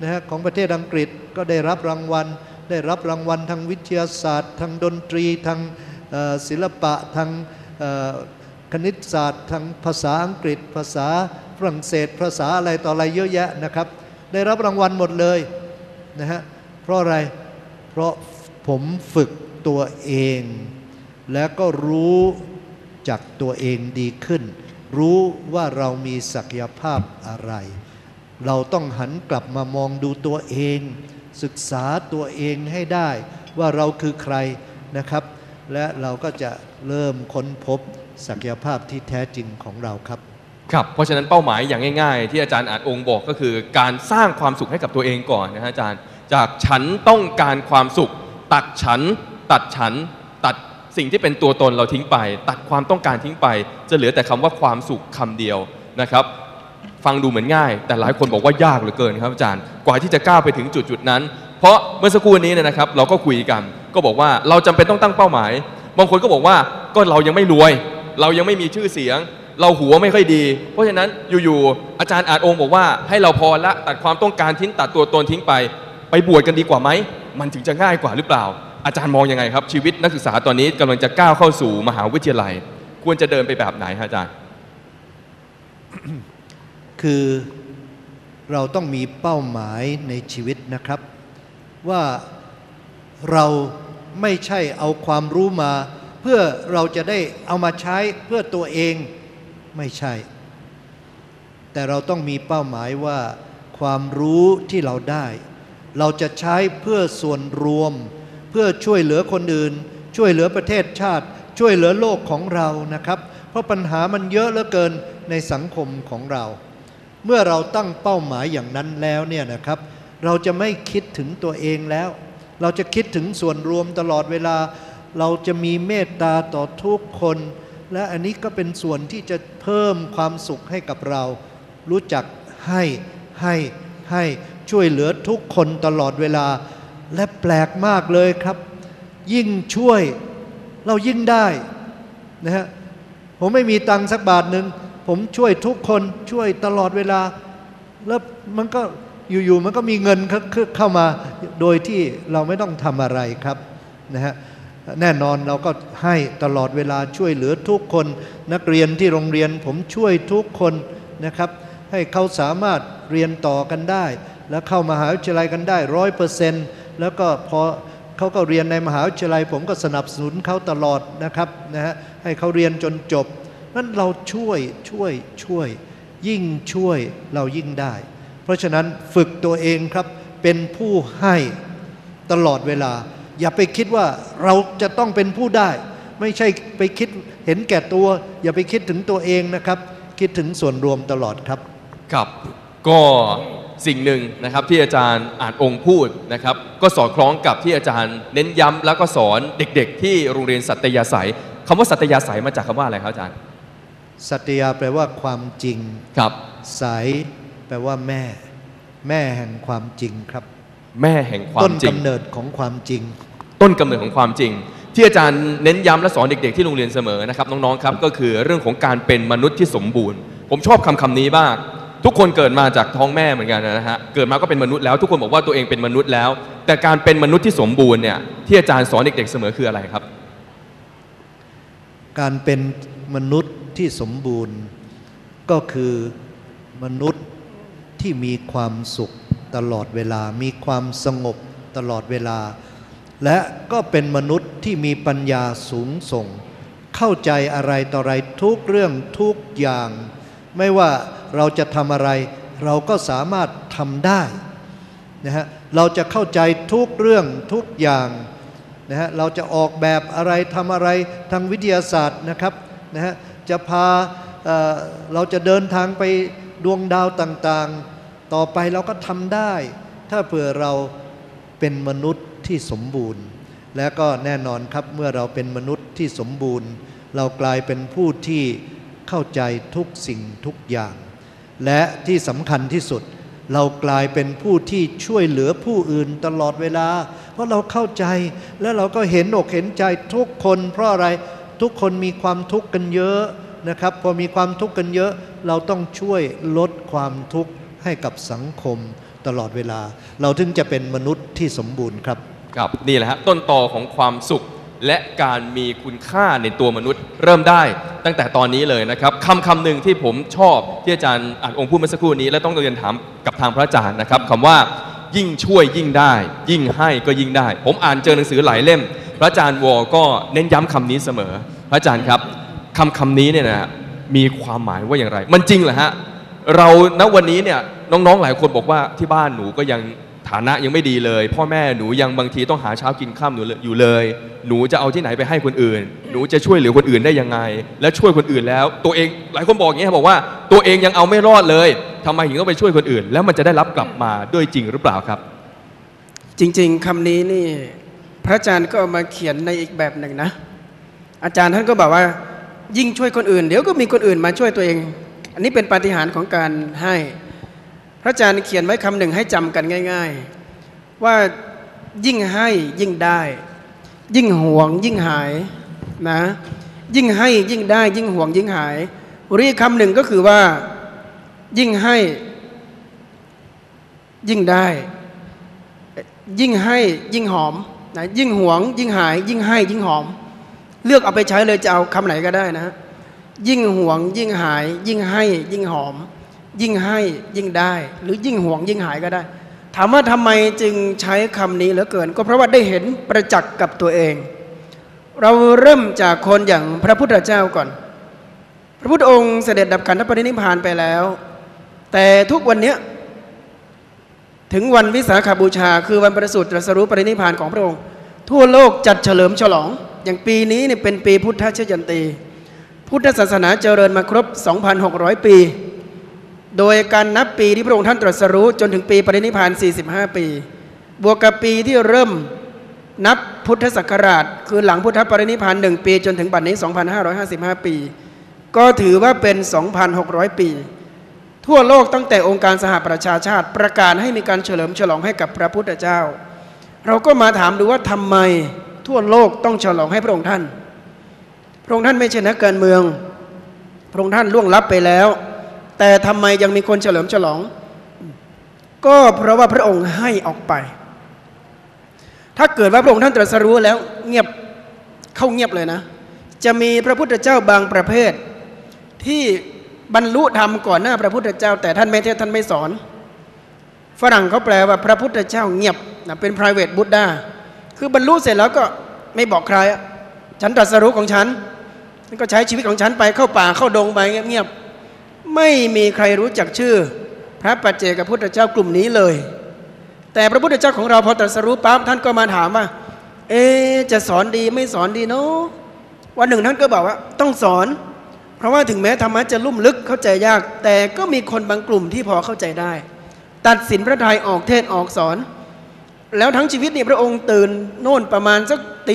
นะฮะของประเทศอังกฤษก็ได้รับรางวัลทางวิทยาศาสตร์ทางดนตรีทางศิลปะทางคณิตศาสตร์ทางภาษาอังกฤษภาษาฝรั่งเศสภาษาอะไรต่ออะไรเยอะแยะนะครับได้รับรางวัลหมดเลยนะฮะเพราะอะไรเพราะผมฝึกตัวเองแล้วก็รู้จักตัวเองดีขึ้นรู้ว่าเรามีศักยภาพอะไรเราต้องหันกลับมามองดูตัวเองศึกษาตัวเองให้ได้ว่าเราคือใครนะครับและเราก็จะเริ่มค้นพบศักยภาพที่แท้จริงของเราครับครับเพราะฉะนั้นเป้าหมายอย่างง่ายๆที่อาจารย์อาจองค์บอกก็คือการสร้างความสุขให้กับตัวเองก่อนนะฮะอาจารย์จากฉันต้องการความสุขตัดสิ่งที่เป็นตัวตนเราทิ้งไปตัดความต้องการทิ้งไปจะเหลือแต่คำว่าความสุขคำเดียวนะครับฟังดูเหมือนง่ายแต่หลายคนบอกว่ายากเหลือเกินครับอาจารย์กว่าที่จะก้าวไปถึงจุดนั้นเพราะเมื่อสักครู่นี้นะครับเราก็คุยกันก็บอกว่าเราจำเป็นต้องตั้งเป้าหมายบางคนก็บอกว่าก็เรายังไม่รวยเรายังไม่มีชื่อเสียงเราหัวไม่ค่อยดีเพราะฉะนั้นอยู่ๆอาจารย์อาจองค์บอกว่าให้เราพอละตัดความต้องการทิ้งตัดตัวตนทิ้งไปบวชกันดีกว่าไหมมันถึงจะง่ายกว่าหรือเปล่าอาจารย์มองยังไงครับชีวิตนักศึกษาตอนนี้กำลังจะก้าวเข้าสู่มหาวิทยาลัยควรจะเดินไปแบบไหนครับอาจารย์คือเราต้องมีเป้าหมายในชีวิตนะครับว่าเราไม่ใช่เอาความรู้มาเพื่อเราจะได้เอามาใช้เพื่อตัวเองไม่ใช่แต่เราต้องมีเป้าหมายว่าความรู้ที่เราได้เราจะใช้เพื่อส่วนรวมเพื่อช่วยเหลือคนอื่นช่วยเหลือประเทศชาติช่วยเหลือโลกของเรานะครับเพราะปัญหามันเยอะเหลือเกินในสังคมของเราเมื่อเราตั้งเป้าหมายอย่างนั้นแล้วเนี่ยนะครับเราจะไม่คิดถึงตัวเองแล้วเราจะคิดถึงส่วนรวมตลอดเวลาเราจะมีเมตตาต่อทุกคนและอันนี้ก็เป็นส่วนที่จะเพิ่มความสุขให้กับเรารู้จักให้ช่วยเหลือทุกคนตลอดเวลาและแปลกมากเลยครับยิ่งช่วยเรายิ่งได้นะฮะผมไม่มีตังค์สักบาทหนึ่งผมช่วยทุกคนช่วยตลอดเวลาแล้วมันก็อยู่ๆมันก็มีเงินเข้ามาโดยที่เราไม่ต้องทำอะไรครับนะฮะแน่นอนเราก็ให้ตลอดเวลาช่วยเหลือทุกคนนักเรียนที่โรงเรียนผมช่วยทุกคนนะครับให้เขาสามารถเรียนต่อกันได้แล้วเข้ามหาวิทยาลัยกันได้ 100% แล้วก็พอเขาก็เรียนในมหาวิทยาลัยผมก็สนับสนุนเขาตลอดนะครับนะฮะให้เขาเรียนจนจบนั้นเราช่วยยิ่งช่วยเรายิ่งได้เพราะฉะนั้นฝึกตัวเองครับเป็นผู้ให้ตลอดเวลาอย่าไปคิดว่าเราจะต้องเป็นผู้ได้ไม่ใช่ไปคิดเห็นแก่ตัวอย่าไปคิดถึงตัวเองนะครับคิดถึงส่วนรวมตลอดครับครับก็สิ่งหนึ่งนะครับที่อาจารย์อาจองค์พูดนะครับก็สอดคล้องกับที่อาจารย์เน้นย้ำแล้วก็สอนเด็กๆที่โรงเรียนสัตยาสัยคำว่าสัตยาสัยมาจากคำว่าอะไรครับอาจารย์สัตยาแปลว่าความจริงครับสายแปลว่าแม่แห่งความจริงครับแม่แห่งความจริงต้นกำเนิดของความจริงต้นกำเนิดของความจริงที่อาจารย์เน้นย้ำและสอนเด็กๆที่โรงเรียนเสมอนะครับน้องๆครับก็คือเรื่องของการเป็นมนุษย์ที่สมบูรณ์ผมชอบคำนี้มากทุกคนเกิดมาจากท้องแม่เหมือนกันนะฮะเกิดมาก็เป็นมนุษย์แล้วทุกคนบอกว่าตัวเองเป็นมนุษย์แล้วแต่การเป็นมนุษย์ที่สมบูรณ์เนี่ยที่อาจารย์สอนเด็กๆเสมอคืออะไรครับการเป็นมนุษย์ที่สมบูรณ์ก็คือมนุษย์ที่มีความสุขตลอดเวลามีความสงบตลอดเวลาและก็เป็นมนุษย์ที่มีปัญญาสูงส่งเข้าใจอะไรต่ออะไรทุกเรื่องทุกอย่างไม่ว่าเราจะทำอะไรเราก็สามารถทำได้นะฮะเราจะเข้าใจทุกเรื่องทุกอย่างนะฮะเราจะออกแบบอะไรทำอะไรทางวิทยาศาสตร์นะครับนะฮะจะพาเราจะเดินทางไปดวงดาวต่างๆต่อไปเราก็ทำได้ถ้าเผื่อเราเป็นมนุษย์ที่สมบูรณ์และก็แน่นอนครับเมื่อเราเป็นมนุษย์ที่สมบูรณ์เรากลายเป็นผู้ที่เข้าใจทุกสิ่งทุกอย่างและที่สำคัญที่สุดเรากลายเป็นผู้ที่ช่วยเหลือผู้อื่นตลอดเวลาเพราะเราเข้าใจและเราก็เห็นอกเห็นใจทุกคนเพราะอะไรทุกคนมีความทุกข์กันเยอะนะครับพอมีความทุกข์กันเยอะเราต้องช่วยลดความทุกข์ให้กับสังคมตลอดเวลา เราถึงจะเป็นมนุษย์ที่สมบูรณ์ครับครับนี่แหละฮะต้นตอของความสุขและการมีคุณค่าในตัวมนุษย์เริ่มได้ตั้งแต่ตอนนี้เลยนะครับคำหนึ่งที่ผมชอบที่อาจารย์อ่านองค์พูดเมื่อสักครู่นี้และต้องเรียนถามกับทางพระอาจารย์นะครับคำว่ายิ่งช่วยยิ่งได้ ยิ่งให้ก็ยิ่งได้ ผมอ่านเจอหนังสือหลายเล่มพระอาจารย์วอก็เน้นย้ำคำนี้เสมอพระอาจารย์ครับคำนี้เนี่ยนะมีความหมายว่าอย่างไรมันจริงเหรอฮะเราณวันนี้เนี่ยน้องๆหลายคนบอกว่าที่บ้านหนูก็ยังฐานะยังไม่ดีเลยพ่อแม่หนูยังบางทีต้องหาเช้ากินค่ำหนูอยู่เลยหนูจะเอาที่ไหนไปให้คนอื่นหนูจะช่วยเหลือคนอื่นได้ยังไงและช่วยคนอื่นแล้วตัวเองหลายคนบอกอย่างนี้บอกว่าตัวเองยังเอาไม่รอดเลยทำไมถึงต้องไปช่วยคนอื่นแล้วมันจะได้รับกลับมาด้วยจริงหรือเปล่าครับจริงๆคำนี้นี่พระอาจารย์ก็เอามาเขียนในอีกแบบหนึ่งนะอาจารย์ท่านก็บอกว่ายิ่งช่วยคนอื่นเดี๋ยวก็มีคนอื่นมาช่วยตัวเองอันนี้เป็นปาฏิหาริย์ของการให้พระอาจารย์เขียนไว้คำหนึ่งให้จำกันง่ายๆว่ายิ่งให้ยิ่งได้ยิ่งหวงยิ่งหายนะยิ่งให้ยิ่งได้ยิ่งหวงยิ่งหายหรืออีกคำหนึ่งก็คือว่ายิ่งให้ยิ่งได้ยิ่งให้ยิ่งหอมนะยิ่งหวงยิ่งหายยิ่งให้ยิ่งหอมเลือกเอาไปใช้เลยจะเอาคำไหนก็ได้นะยิ่งหวงยิ่งหายยิ่งให้ยิ่งหอมยิ่งให้ยิ่งได้หรือยิ่งหวงยิ่งหายก็ได้ถามว่าทำไมจึงใช้คำนี้เหลือเกินก็เพราะว่าได้เห็นประจักษ์กับตัวเองเราเริ่มจากคนอย่างพระพุทธเจ้าก่อนพระพุทธองค์เสด็จดับขันธปรินิพพานไปแล้วแต่ทุกวันนี้ถึงวันวิสาขบูชาคือวันประสูติตรัสรู้ปรินิพพานของพระองค์ทั่วโลกจัดเฉลิมฉลองอย่างปีนี้เนี่ยเป็นปีพุทธชยันตีพุทธศาสนาเจริญมาครบ 2,600 ปีโดยการนับปีที่พระองค์ท่านตรัสรู้จนถึงปีปรินิพพาน45 ปีบวกกับปีที่เริ่มนับพุทธศักราชคือหลังพุทธปรินิพพาน1 ปีจนถึงบัดนี้ 2,555 ปีก็ถือว่าเป็น 2,600 ปีทั่วโลกตั้งแต่องค์การสหประชาชาติประกาศให้มีการเฉลิมฉลองให้กับพระพุทธเจ้าเราก็มาถามดูว่าทำไมทั่วโลกต้องฉลองให้พระองค์ท่านพระองค์ท่านไม่ใช่นักการเมืองพระองค์ท่านล่วงลับไปแล้วแต่ทำไมยังมีคนเฉลิมฉลองก็เพราะว่าพระองค์ให้ออกไปถ้าเกิดว่าพระองค์ท่านตรัสรู้แล้วเงียบเข้าเงียบเลยนะจะมีพระพุทธเจ้าบางประเภทที่บรรลุธรรมก่อนหน้าพระพุทธเจ้าแต่ท่านไม่เทศท่านไม่สอนฝรั่งเขาแปลว่าพระพุทธเจ้าเงียบนะเป็น private Buddha คือบรรลุเสร็จแล้วก็ไม่บอกใครฉันตรัสรู้ของฉันก็ใช้ชีวิตของฉันไปเข้าป่าเข้าดงไปเงียบๆไม่มีใครรู้จักชื่อพระปัจเจกพุทธเจ้ากลุ่มนี้เลยแต่พระพุทธเจ้าของเราพอตรัสรู้ปั๊บท่านก็มาถามว่าจะสอนดีไม่สอนดีเนาะวันหนึ่งท่านก็บอกว่าต้องสอนเพราะว่าถึงแม้ธรรมะจะลุ่มลึกเข้าใจยากแต่ก็มีคนบางกลุ่มที่พอเข้าใจได้ตัดสินพระทัยออกเทศออกสอนแล้วทั้งชีวิตนี่พระองค์ตื่นโน่นประมาณสักตี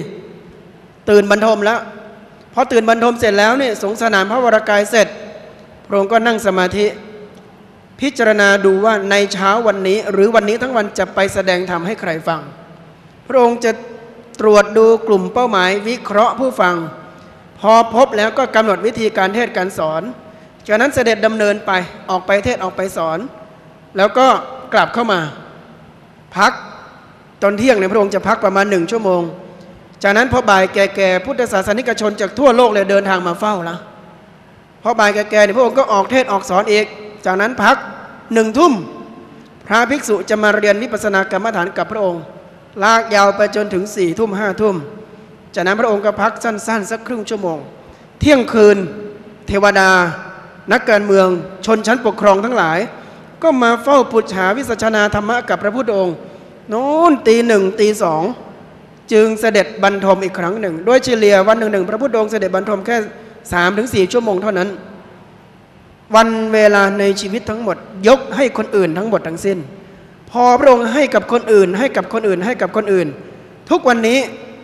4ตื่นบรรทมแล้วพอตื่นบรรทมเสร็จแล้วเนี่ยสงสนานพระวรากายเสร็จพระองค์ก็นั่งสมาธิพิจารณาดูว่าในเช้าวันนี้หรือวันนี้ทั้งวันจะไปแสดงธรรมให้ใครฟังพระองค์จะตรวจดูกลุ่มเป้าหมายวิเคราะห์ผู้ฟังพอพบแล้วก็กำหนดวิธีการเทศการสอนจากนั้นเสด็จดำเนินไปออกไปเทศออกไปสอนแล้วก็กลับเข้ามาพักตอนเที่ยงเนี่ยพระองค์จะพักประมาณ1 ชั่วโมงจากนั้นพอบ่ายแก่ๆพุทธศาสนิกชนจากทั่วโลกเลยเดินทางมาเฝ้าแล้วพอบ่ายแก่ๆเนี่ยพระองค์ก็ออกเทศออกสอนอีกจากนั้นพัก1 ทุ่มพระภิกษุจะมาเรียนวิปัสสนากรรมฐานกับพระองค์ลากยาวไปจนถึง4 ทุ่ม5 ทุ่มจากนั้นพระองค์ก็พักสั้นๆสักครึ่งชั่วโมงเที่ยงคืนเทวดานักการเมืองชนชั้นปกครองทั้งหลายก็มาเฝ้าปุจฉาวิสัชนาธรรมะกับพระพุทธองค์โน้นตี 1 ตี 2จึงเสด็จบรรทมอีกครั้งหนึ่งโดยเฉลี่ยวันหนึ่งพระพุทธองค์เสด็จบรรทมแค่ 3-4 ชั่วโมงเท่านั้นวันเวลาในชีวิตทั้งหมดยกให้คนอื่นทั้งหมดทั้งสิ้นพอพระองค์ให้กับคนอื่นให้กับคนอื่นให้กับคนอื่นทุกวันนี้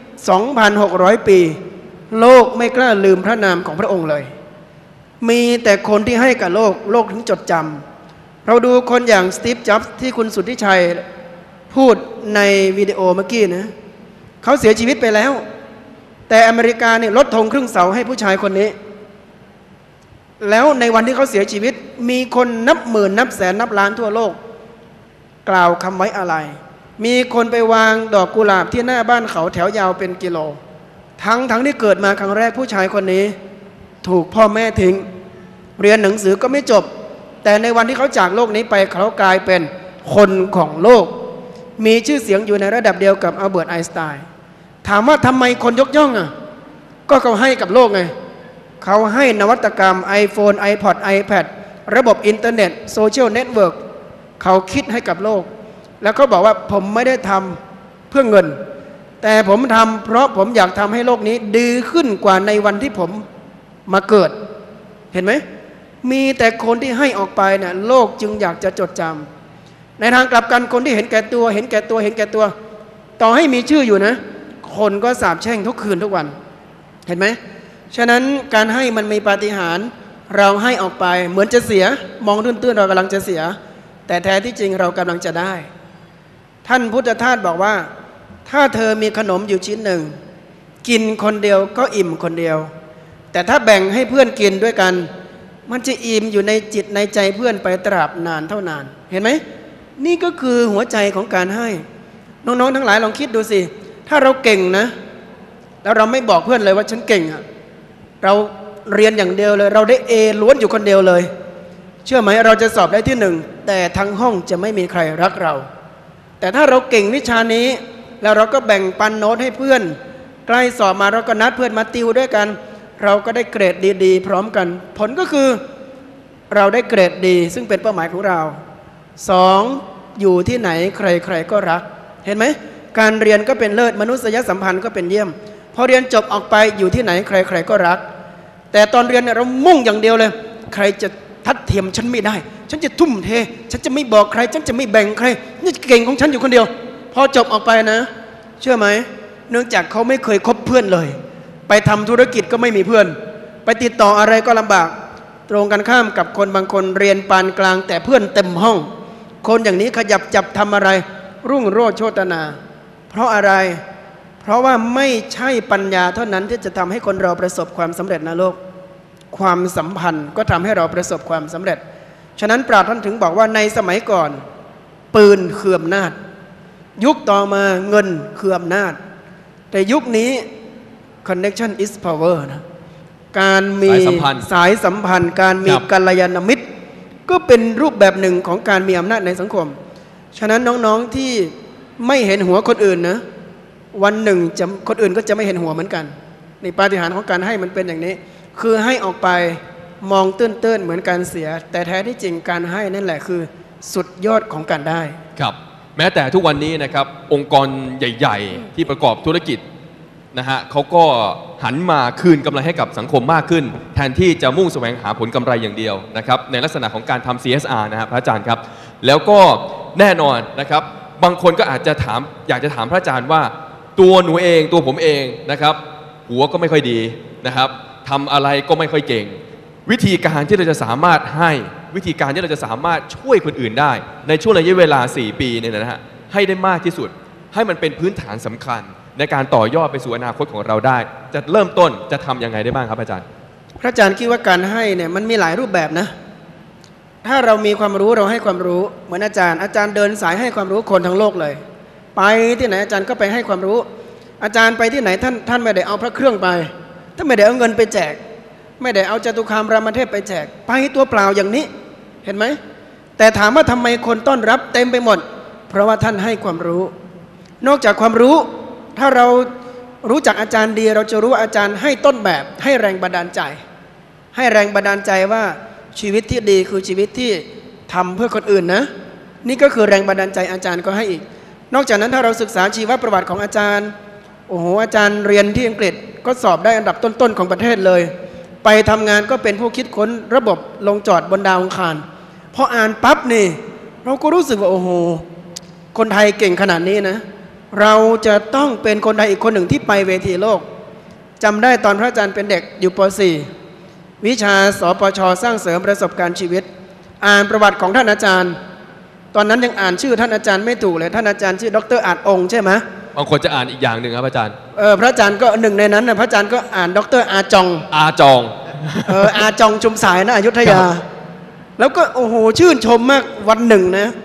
2,600 ปีโลกไม่กล้าลืมพระนามของพระองค์เลยมีแต่คนที่ให้กับโลกโลกถึงจดจำเราดูคนอย่างสตีฟจ็อบส์ที่คุณสุทธิชัยพูดในวิดีโอเมื่อกี้นะเขาเสียชีวิตไปแล้วแต่อเมริกาเนี่ยลดธงครึ่งเสาให้ผู้ชายคนนี้แล้วในวันที่เขาเสียชีวิตมีคนนับหมื่นนับแสนนับล้านทั่วโลกกล่าวคำไว้อะไร มีคนไปวางดอกกุหลาบที่หน้าบ้านเขาแถวยาวเป็นกิโลทั้งที่เกิดมาครั้งแรกผู้ชายคนนี้ ถูกพ่อแม่ทิ้งเรียนหนังสือก็ไม่จบ แต่ในวันที่เขาจากโลกนี้ไปเขากลายเป็นคนของโลก มีชื่อเสียงอยู่ในระดับเดียวกับอัลเบิร์ตไอน์สไตน์ถามว่าทำไมคนยกย่องอ่ะก็เขาให้กับโลกไงเขาให้นวัตกรรม iPhone iPod iPad ระบบอินเทอร์เน็ตโซเชียลเน็ตเวิร์กเขาคิดให้กับโลกแล้วเขาบอกว่าผมไม่ได้ทำเพื่อเงินแต่ผมทำเพราะผมอยากทำให้โลกนี้ดีขึ้นกว่าในวันที่ผมมาเกิดเห็นไหมมีแต่คนที่ให้ออกไปเนี่ยโลกจึงอยากจะจดจำในทางกลับกันคนที่เห็นแก่ตัวต่อให้มีชื่ออยู่นะคนก็สาปแช่งทุกคืนทุกวันเห็นไหมฉะนั้นการให้มันมีปาฏิหาริย์เราให้ออกไปเหมือนจะเสียมองตื้นๆเรากำลังจะเสียแต่แท้ที่จริงเรากำลังจะได้ท่านพุทธทาสบอกว่าถ้าเธอมีขนมอยู่ชิ้นหนึ่งกินคนเดียวก็อิ่มคนเดียวแต่ถ้าแบ่งให้เพื่อนกินด้วยกันมันจะอิ่มอยู่ในจิตในใจเพื่อนไปตราบนานเท่านานเห็นไหมนี่ก็คือหัวใจของการให้น้องๆทั้งหลายลองคิดดูสิถ้าเราเก่งนะแล้วเราไม่บอกเพื่อนเลยว่าฉันเก่งอะเราเรียนอย่างเดียวเลยเราได้เอล้วนอยู่คนเดียวเลยเชื่อไหมเราจะสอบได้ที่หนึ่งแต่ทั้งห้องจะไม่มีใครรักเราแต่ถ้าเราเก่งวิชานี้แล้วเราก็แบ่งปันโน้ตให้เพื่อนใกล้สอบมาเราก็นัดเพื่อนมาติวด้วยกันเราก็ได้เกรดดีๆพร้อมกันผลก็คือเราได้เกรดดีซึ่งเป็นเป้าหมายของเราสองอยู่ที่ไหนใครๆก็รักเห็นไหมการเรียนก็เป็นเลิศมนุษยสัมพันธ์ก็เป็นเยี่ยมพอเรียนจบออกไปอยู่ที่ไหนใครๆก็รักแต่ตอนเรียนเนี่ยเรามุ่งอย่างเดียวเลยใครจะทัดเทียมฉันไม่ได้ฉันจะทุ่มเทฉันจะไม่บอกใครฉันจะไม่แบ่งใครนี่เก่งของฉันอยู่คนเดียวพอจบออกไปนะเชื่อไหมเนื่องจากเขาไม่เคยคบเพื่อนเลยไปทำธุรกิจก็ไม่มีเพื่อนไปติดต่ออะไรก็ลำบากตรงกันข้ามกับคนบางคนเรียนปานกลางแต่เพื่อนเต็มห้องคนอย่างนี้ขยับจับทำอะไรรุ่งโรจน์โชตินาเพราะอะไรเพราะว่าไม่ใช่ปัญญาเท่านั้นที่จะทำให้คนเราประสบความสำเร็จในโลกความสัมพันธ์ก็ทำให้เราประสบความสำเร็จฉะนั้นปราชญ์ท่านถึงบอกว่าในสมัยก่อนปืนคืออำนาจยุคต่อมาเงินคืออำนาจแต่ยุคนี้ connection is power นะการมีสายสัมพันธ์การมีกัลยาณมิตรก็เป็นรูปแบบหนึ่งของการมีอำนาจในสังคมฉะนั้นน้องๆที่ไม่เห็นหัวคนอื่นนะวันหนึ่งคนอื่นก็จะไม่เห็นหัวเหมือนกันในปาฏิหาริย์ของการให้มันเป็นอย่างนี้คือให้ออกไปมองตื้นๆเหมือนการเสียแต่แท้ที่จริงการให้นั่นแหละคือสุดยอดของการได้ครับแม้แต่ทุกวันนี้นะครับองค์กรใหญ่ๆที่ประกอบธุรกิจนะฮะเขาก็หันมาคืนกำไรให้กับสังคมมากขึ้นแทนที่จะมุ่งแสวงหาผลกำไรอย่างเดียวนะครับในลักษณะของการทำ CSR นะครับพระอาจารย์ครับแล้วก็แน่นอนนะครับบางคนก็อาจจะอยากจะถามพระอาจารย์ว่าตัวหนูเองตัวผมเองนะครับหัวก็ไม่ค่อยดีนะครับทำอะไรก็ไม่ค่อยเก่งวิธีการที่เราจะสามารถให้วิธีการที่เราจะสามารถช่วยคนอื่นได้ในช่วงระยะเวลา4 ปีเนี่ยนะฮะให้ได้มากที่สุดให้มันเป็นพื้นฐานสำคัญในการต่อยอดไปสู่อนาคตของเราได้จะเริ่มต้นจะทำยังไงได้บ้างครับอาจารย์พระอาจารย์คิดว่าการให้เนี่ยมันมีหลายรูปแบบนะถ้าเรามีความรู้เราให้ความรู้เหมือนอาจารย์เดินสายให้ความรู้คนทั้งโลกเลยไปที่ไหนอาจารย์ก็ไปให้ความรู้อาจารย์ไปที่ไหนท่านไม่ได้เอาพระเครื่องไปท่านไม่ได้เอาเงินไปแจกไม่ได้เอาจตุคามรามเทพไปแจกไปตัวเปล่าอย่างนี้เห็นไหมแต่ถามว่าทำไมคนต้อนรับเต็มไปหมดเพราะว่าท่านให้ความรู้นอกจากความรู้ถ้าเรารู้จักอาจารย์ดีเราจะรู้ว่าอาจารย์ให้ต้นแบบให้แรงบันดาลใจให้แรงบันดาลใจว่าชีวิตที่ดีคือชีวิตที่ทำเพื่อคนอื่นนะนี่ก็คือแรงบันดาลใจอาจารย์ก็ให้อีกนอกจากนั้นถ้าเราศึกษาชีวประวัติของอาจารย์โอ้โหอาจารย์เรียนที่อังกฤษก็สอบได้อันดับต้นๆของประเทศเลยไปทำงานก็เป็นผู้คิดค้นระบบลงจอดบนดาวอังคารพออ่านปั๊บนี่เราก็รู้สึกว่าโอ้โหคนไทยเก่งขนาดนี้นะเราจะต้องเป็นคนไทยอีกคนหนึ่งที่ไปเวทีโลกจำได้ตอนพระอาจารย์เป็นเด็กอยู่ป .4 วิชาสปช.สร้างเสริมประสบการณ์ชีวิตอ่านประวัติของท่านอาจารย์ตอนนั้นยังอ่านชื่อท่านอาจารย์ไม่ถูกเลยท่านอาจารย์ชื่อดร.อาจองค์ใช่ไหมบางคนจะอ่านอีกอย่างหนึ่งครับอาจารย์พระอาจารย์ก็หนึ่งในนั้นนะพระอาจารย์ก็อ่านดร.อาจองอาจองชุมสายนะอยุธยาแล้วก็โอ้โหชื่นชมมากวันหนึ่งนะ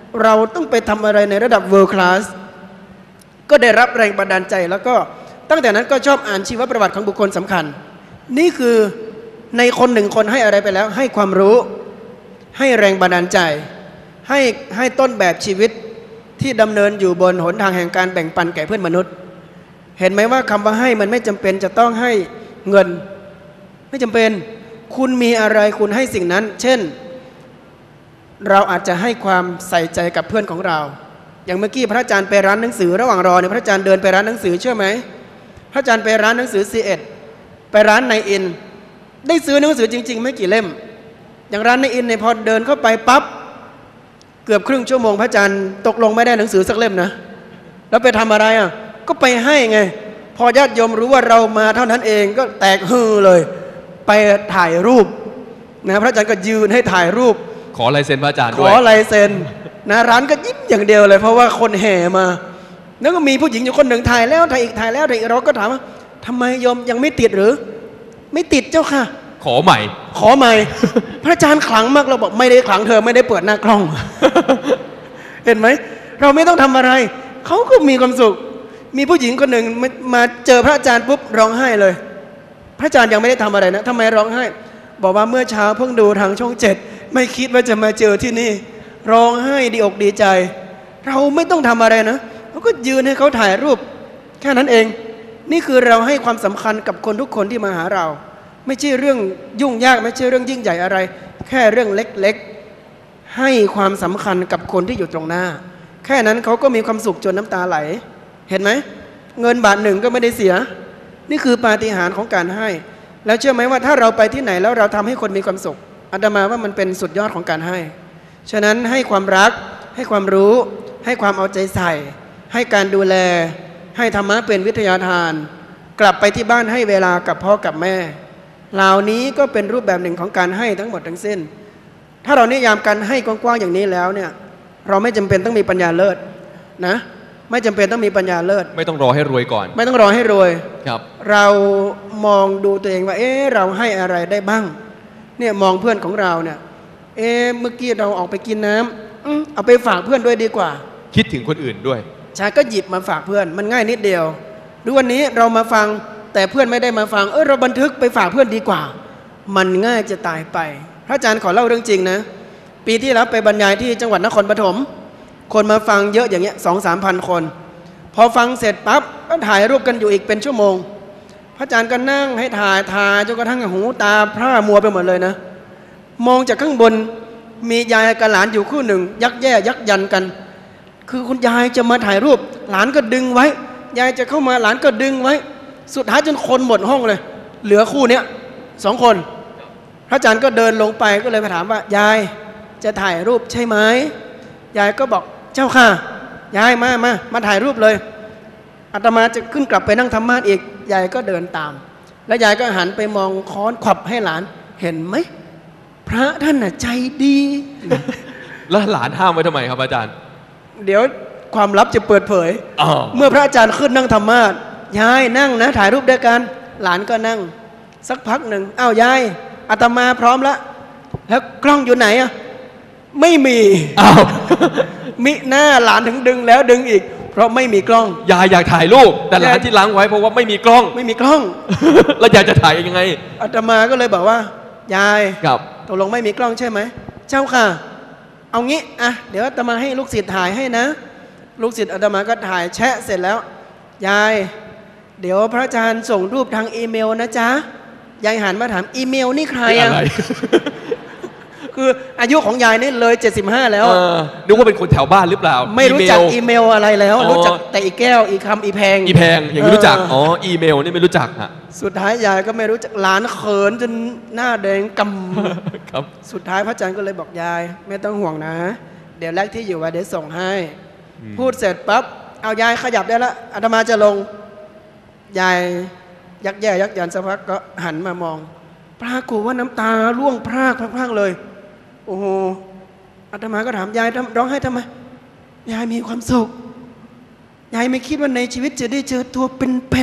เราต้องไปทำอะไรในระดับ world class ก็ได้รับแรงบันดาลใจแล้วก็ตั้งแต่นั้นก็ชอบอ่านชีวประวัติของบุคคลสำคัญนี่คือในคนหนึ่งคนให้อะไรไปแล้วให้ความรู้ให้แรงบันดาลใจให้ต้นแบบชีวิตที่ดำเนินอยู่บนหนทางแห่งการแบ่งปันแก่เพื่อนมนุษย์เห็นไหมว่าคำว่าให้มันไม่จำเป็นจะต้องให้เงินไม่จำเป็นคุณมีอะไรคุณให้สิ่งนั้นเช่นเราอาจจะให้ความใส่ใจกับเพื่อนของเราอย่างเมื่อกี้พระอาจารย์ไปร้านหนังสือระหว่างรอเนี่ยพระอาจารย์เดินไปร้านหนังสือเชื่อไหมพระอาจารย์ไปร้านหนังสือ C1 ไปร้านในอินได้ซื้อหนังสือจริงๆไม่กี่เล่มอย่างร้านในอินเนี่ยพอเดินเข้าไปปั๊บเกือบครึ่งชั่วโมงพระอาจารย์ตกลงไม่ได้หนังสือสักเล่มนะแล้วไปทำอะไรอ่ะก็ไปให้ไงพอญาติโยมรู้ว่าเรามาเท่านั้นเองก็แตกฮือเลยไปถ่ายรูปนะพระอาจารย์ก็ยืนให้ถ่ายรูปขอลายเซ็นพระอาจารย์ขด้วยอลายเซ็นนะร้านก็ยิ้มอย่างเดียวเลยเพราะว่าคนแห่มาแล้วก็มีผู้หญิงอยู่คนหนึ่งถ่ายแล้วถ่ายอีกถ่ายแล้วถ่ายอีกเราก็ถามว่าทำไมโยมยังไม่ติดหรือไม่ติดเจ้าค่ะขอใหม่ขอใหม่ พระอาจารย์ขลังมากเราบอกไม่ได้ขลังเธอไม่ได้เปิดหน้ากล้อง เห็นไหมเราไม่ต้องทำอะไรเขาก็มีความสุขมีผู้หญิงคนหนึ่งมาเจอพระอาจารย์ปุ๊บร้องไห้เลยพระอาจารย์ยังไม่ได้ทำอะไรนะทำไมร้องไห้บอกว่าเมื่อเช้าเพิ่งดูทางช่อง7ไม่คิดว่าจะมาเจอที่นี่ร้องไห้ดีอกดีใจเราไม่ต้องทำอะไรนะเราก็ยืนให้เขาถ่ายรูปแค่นั้นเองนี่คือเราให้ความสำคัญกับคนทุกคนที่มาหาเราไม่ใช่เรื่องยุ่งยากไม่ใช่เรื่องยิ่งใหญ่อะไรแค่เรื่องเล็กๆให้ความสำคัญกับคนที่อยู่ตรงหน้าแค่นั้นเขาก็มีความสุขจนน้ำตาไหลเห็นไหมเงินบาทหนึ่งก็ไม่ได้เสียนี่คือปาฏิหาริย์ของการให้แล้วเชื่อไหมว่าถ้าเราไปที่ไหนแล้วเราทำให้คนมีความสุขอาตมาว่ามันเป็นสุดยอดของการให้ฉะนั้นให้ความรักให้ความรู้ให้ความเอาใจใส่ให้การดูแลให้ธรรมะเป็นวิทยาทานกลับไปที่บ้านให้เวลากับพ่อกับแม่เหล่านี้ก็เป็นรูปแบบหนึ่งของการให้ทั้งหมดทั้งสิ้นถ้าเรานิยามการให้กว้างๆอย่างนี้แล้วเนี่ยเราไม่จำเป็นต้องมีปัญญาเลิศนะไม่จำเป็นต้องมีปัญญาเลิศไม่ต้องรอให้รวยก่อนไม่ต้องรอให้รวยครับเรามองดูตัวเองว่าเราให้อะไรได้บ้างเนี่ยมองเพื่อนของเราเนี่ยเมื่อกี้เราออกไปกินน้ำเอาไปฝากเพื่อนด้วยดีกว่าคิดถึงคนอื่นด้วยใช่ก็หยิบมาฝากเพื่อนมันง่ายนิดเดียวดูวันนี้เรามาฟังแต่เพื่อนไม่ได้มาฟังเราบันทึกไปฝากเพื่อนดีกว่ามันง่ายจะตายไปพระอาจารย์ขอเล่าเรื่องจริงนะปีที่แล้วไปบรรยายที่จังหวัดนครปฐมคนมาฟังเยอะอย่างเงี้ย 2-3 พันคนพอฟังเสร็จปั๊บก็ถ่ายรูปกันอยู่อีกเป็นชั่วโมงพระอาจารย์ก็นั่งให้ถ่ายจนกระทั่งหูตาพร่ามัวไปหมดเลยนะมองจากข้างบนมียายกับหลานอยู่คู่หนึ่งยักแย่ยักยันกันคือคุณยายจะมาถ่ายรูปหลานก็ดึงไว้ยายจะเข้ามาหลานก็ดึงไว้สุดท้ายจนคนหมดห้องเลยเหลือคู่เนี้ย2 คนพระอาจารย์ก็เดินลงไปก็เลยไปถามว่ายายจะถ่ายรูปใช่ไหมยายก็บอกเจ้าค่ะยายมาถ่ายรูปเลยอาตมาจะขึ้นกลับไปนั่งธรรมะอีกยายก็เดินตามแล้วยายก็หันไปมองค้อนขวับให้หลานเห็นไหมพระท่านน่ะใจดีแล้วหลานห้ามไว้ทำไมครับอาจารย์เดี๋ยวความลับจะเปิดเผยเมื่อพระอาจารย์ขึ้นนั่งธรรมะยายนั่งนะถ่ายรูปด้วยกันหลานก็นั่งสักพักหนึ่งอ้าวยายอาตมาพร้อมแล้วกล้องอยู่ไหนอ่ะไม่มีอ้าวมิหน้าหลานถึงดึงแล้วดึงอีกเพราะไม่มีกล้องยายอยากถ่ายรูปแต่หลานที่ล้างไว้เพราะว่าไม่มีกล้องแล้วยายจะถ่ายยังไงอาตมาก็เลยบอกว่ายายตกลงไม่มีกล้องใช่ไหมเจ้าค่ะเอางี้อ่ะเดี๋ยวอาตมาให้ลูกศิษย์ถ่ายให้นะลูกศิษย์อาตมาก็ถ่ายแชะเสร็จแล้วยายเดี๋ยวพระอาจารย์ส่งรูปทางอีเมลนะจ๊ะยายหันมาถามอีเมลนี่ใครอ่ะคืออายุของยายนี่เลย75แล้วนึกว่าเป็นคนแถวบ้านหรือเปล่าไม่รู้จักอีเมลอะไรแล้วรู้จักแต่อีแก้วอีคำอีแพงอย่างนี้รู้จักอีเมลนี่ไม่รู้จักฮะสุดท้ายยายก็ไม่รู้จักหลานเขินจนหน้าแดงกำครับสุดท้ายพระอาจารย์ก็เลยบอกยายไม่ต้องห่วงนะเดี๋ยวแรกที่อยู่ว่าเดี๋ยวส่งให้พูดเสร็จปั๊บเอายายขยับได้แล้วอาตมาจะลงยายยักแย่ยักยันสักพักก็หันมามองปรากฏว่าน้ำตาร่วงพรากเลยโอ้โหอาตมาก็ถามยายร้องไห้ทำไมยายมีความสุขยายไม่คิดว่าในชีวิตจะได้เจอตัวเป็น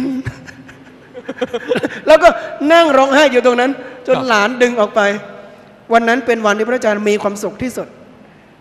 ๆแล้วก็นั่งร้องไห้อยู่ตรงนั้นจนหลานดึงออกไปวันนั้นเป็นวันที่พระอาจารย์มีความสุขที่สุดพ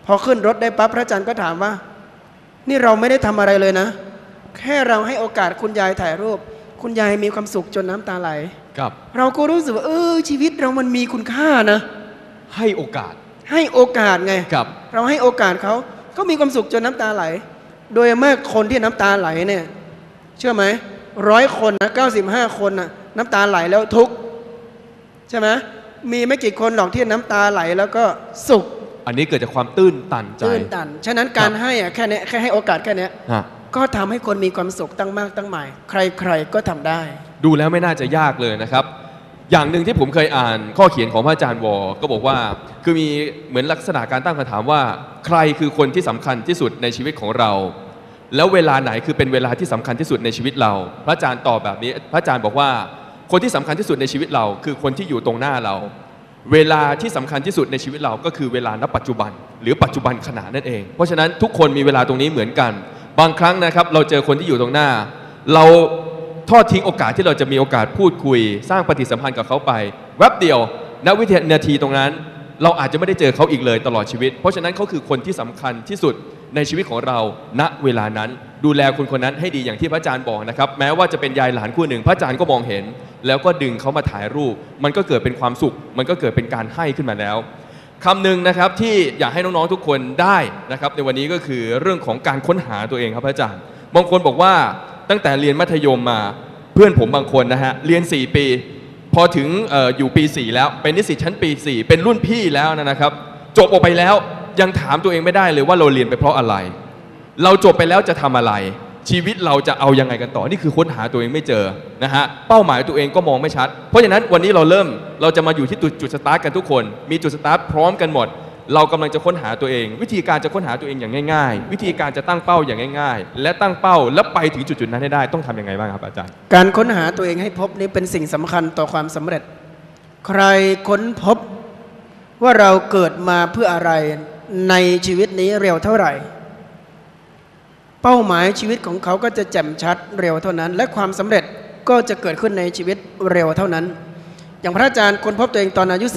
พอขึ้นรถได้ปั๊บพระอาจารย์ก็ถามว่า นี่เราไม่ได้ทำอะไรเลยนะ แค่เราให้โอกาสคุณยายถ่ายรูป คุณยายมีความสุขจนน้ำตาไหลครับเราก็รู้สึกว่าชีวิตเรามันมีคุณค่านะให้โอกาสให้โอกาสไงครับเราให้โอกาสเขาก็มีความสุขจนน้ำตาไหล โดยมากคนที่น้ำตาไหลเนี่ยเชื่อไหม100 คนนะ95 คนนะน้ำตาไหลแล้วทุกข์ใช่ไหมมีไม่กี่คนหรอกที่น้ำตาไหลแล้วก็สุขอันนี้เกิดจากความตื้นตันใจตื้นตันฉะนั้นการให้อะแค่นี้แค่ให้โอกาสแค่นี้ฮะก็ทำให้คนมีความสุขตั้งมากตั้งหมาย ใครๆก็ทำได้ดูแล้วไม่น่าจะยากเลยนะครับ อย่างหนึ่งที่ผมเคยอ่านข้อเขียนของพระอาจารย์วอก็บอกว่าคือมีเหมือนลักษณะการตั้งคำถามว่า ใครคือคนที่สำคัญที่สุดในชีวิตของเรา แล้วเวลาไหนคือเป็นเวลาที่สำคัญที่สุดในชีวิตเรา พระอาจารย์ตอบแบบนี้พระอาจารย์บอกว่าคนที่สำคัญที่สุดในชีวิตเรา คือคนที่อยู่ตรงหน้าเรา เวลาที่สำคัญที่สุดในชีวิตเราก็คือเวลาณปัจจุบัน หรือปัจจุบันขณะนั่นเอง เพราะฉะนั้นทุกคนมีเวลาตรงนี้เหมือนกัน บางครั้งนะครับเราเจอคนที่อยู่ตรงหน้า เราทอดทิ้งโอกาสที่เราจะมีโอกาสพูดคุย สร้างปฏิสัมพันธ์กับเขาไปแวบเดียวณวินาทีตรงนั้น เราอาจจะไม่ได้เจอเขาอีกเลยตลอดชีวิต เพราะฉะนั้นเขาคือคนที่สำคัญที่สุดในชีวิตของเราณเวลานั้น ดูแลคนคนนั้นให้ดีอย่างที่พระอาจารย์บอกนะครับแม้ว่าจะเป็นยายหลานคู่หนึ่งพระอาจารย์ก็มองเห็น แล้วก็ดึงเขามาถ่ายรูป มันก็เกิดเป็นความสุข มันก็เกิดเป็นการให้ขึ้นมาแล้วคำหนึ่งนะครับที่อยากให้น้องๆทุกคนได้นะครับในวันนี้ก็คือเรื่องของการค้นหาตัวเองครับพระอาจารย์บางคนบอกว่าตั้งแต่เรียนมัธยมมาเพื่อนผมบางคนนะฮะเรียน4 ปีพอถึงอยู่ปี 4 แล้วเป็นนิสิตชั้นปี 4 เป็นรุ่นพี่แล้วนะครับจบออกไปแล้วยังถามตัวเองไม่ได้เลยว่าเราเรียนไปเพราะอะไรเราจบไปแล้วจะทำอะไรชีวิตเราจะเอายังไงกันต่อนี่คือค้นหาตัวเองไม่เจอนะฮะเป้าหมายตัวเองก็มองไม่ชัดเพราะฉะนั้นวันนี้เราจะมาอยู่ที่จุดสตาร์ทกันทุกคนมีจุดสตาร์ทพร้อมกันหมดเรากำลังจะค้นหาตัวเองวิธีการจะค้นหาตัวเองอย่างง่ายๆวิธีการจะตั้งเป้าอย่างง่ายๆและตั้งเป้าแล้วไปถึงจุดๆนั้นให้ได้ต้องทำยังไงบ้างครับอาจารย์การค้นหาตัวเองให้พบนี่เป็นสิ่งสำคัญต่อความสำเร็จใครค้นพบว่าเราเกิดมาเพื่ออะไรในชีวิตนี้เร็วเท่าไหร่เป้าหมายชีวิตของเขาก็จะแจ่มชัดเร็วเท่านั้นและความสำเร็จก็จะเกิดขึ้นในชีวิตเร็วเท่านั้นอย่างพระอาจารย์ค้นพบตัวเองตอนอายุ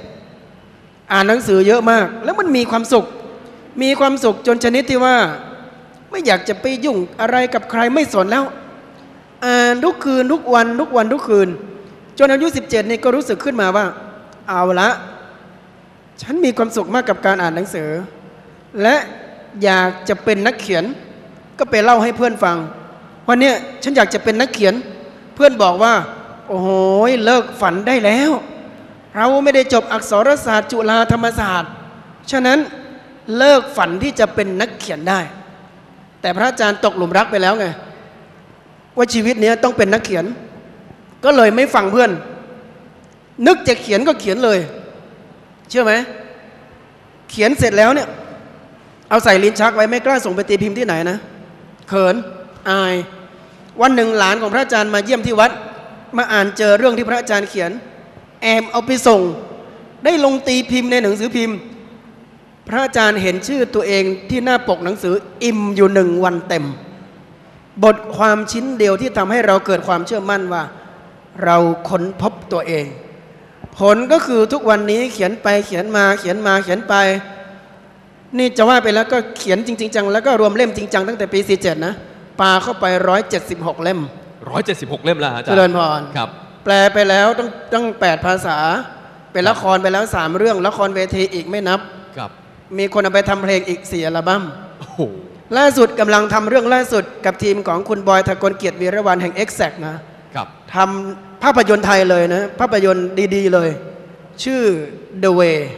17อ่านหนังสือเยอะมากแล้วมันมีความสุขจนชนิดที่ว่าไม่อยากจะไปยุ่งอะไรกับใครไม่สนแล้วอ่านทุกคืนทุกวันทุกคืนจนอายุ17นี่ก็รู้สึกขึ้นมาว่าเอาละฉันมีความสุขมากกับการอ่านหนังสือและอยากจะเป็นนักเขียนก็ไปเล่าให้เพื่อนฟังวันนี้ฉันอยากจะเป็นนักเขียนเพื่อนบอกว่าโอ้โหเลิกฝันได้แล้วเราไม่ได้จบอักษรศาสตร์จุฬาธรรมศาสตร์ฉะนั้นเลิกฝันที่จะเป็นนักเขียนได้แต่พระอาจารย์ตกหลุมรักไปแล้วไงว่าชีวิตนี้ต้องเป็นนักเขียนก็เลยไม่ฟังเพื่อนนึกจะเขียนก็เขียนเลยเชื่อไหมเขียนเสร็จแล้วเนี่ยเอาใส่ลิ้นชักไว้ไม่กล้าส่งไปตีพิมพ์ที่ไหนนะเขินอายวันหนึ่งหลานของพระอาจารย์มาเยี่ยมที่วัดมาอ่านเจอเรื่องที่พระอาจารย์เขียนแอมเอาไปส่งได้ลงตีพิมพ์ในหนังสือพิมพ์พระอาจารย์เห็นชื่อตัวเองที่หน้าปกหนังสืออิ่มอยู่1 วันเต็มบทความชิ้นเดียวที่ทำให้เราเกิดความเชื่อมั่นว่าเราค้นพบตัวเองผลก็คือทุกวันนี้เขียนไปเขียนมาเขียนไปนี่จะว่าไปแล้วก็เขียนจริงๆจังแล้วก็รวมเล่มจริงจังตั้งแต่ปี47นะปาเข้าไป176 เล่ม 176 เล่มแล้วอาจารย์เจริญพรครับแปลไปแล้วตั้ง8 ภาษาเป็นละครไปแล้ว3 เรื่องละครเวทีอีกไม่นับครับมีคนเอาไปทำเพลงอีก4 อัลบั้มโอ้โหล่าสุดกำลังทำเรื่องล่าสุดกับทีมของคุณบอยทกลเกียรติวีรวรรณแห่ง Exact นะครับทำภาพยนตร์ไทยเลยนะภาพยนตร์ดีๆเลยชื่อ The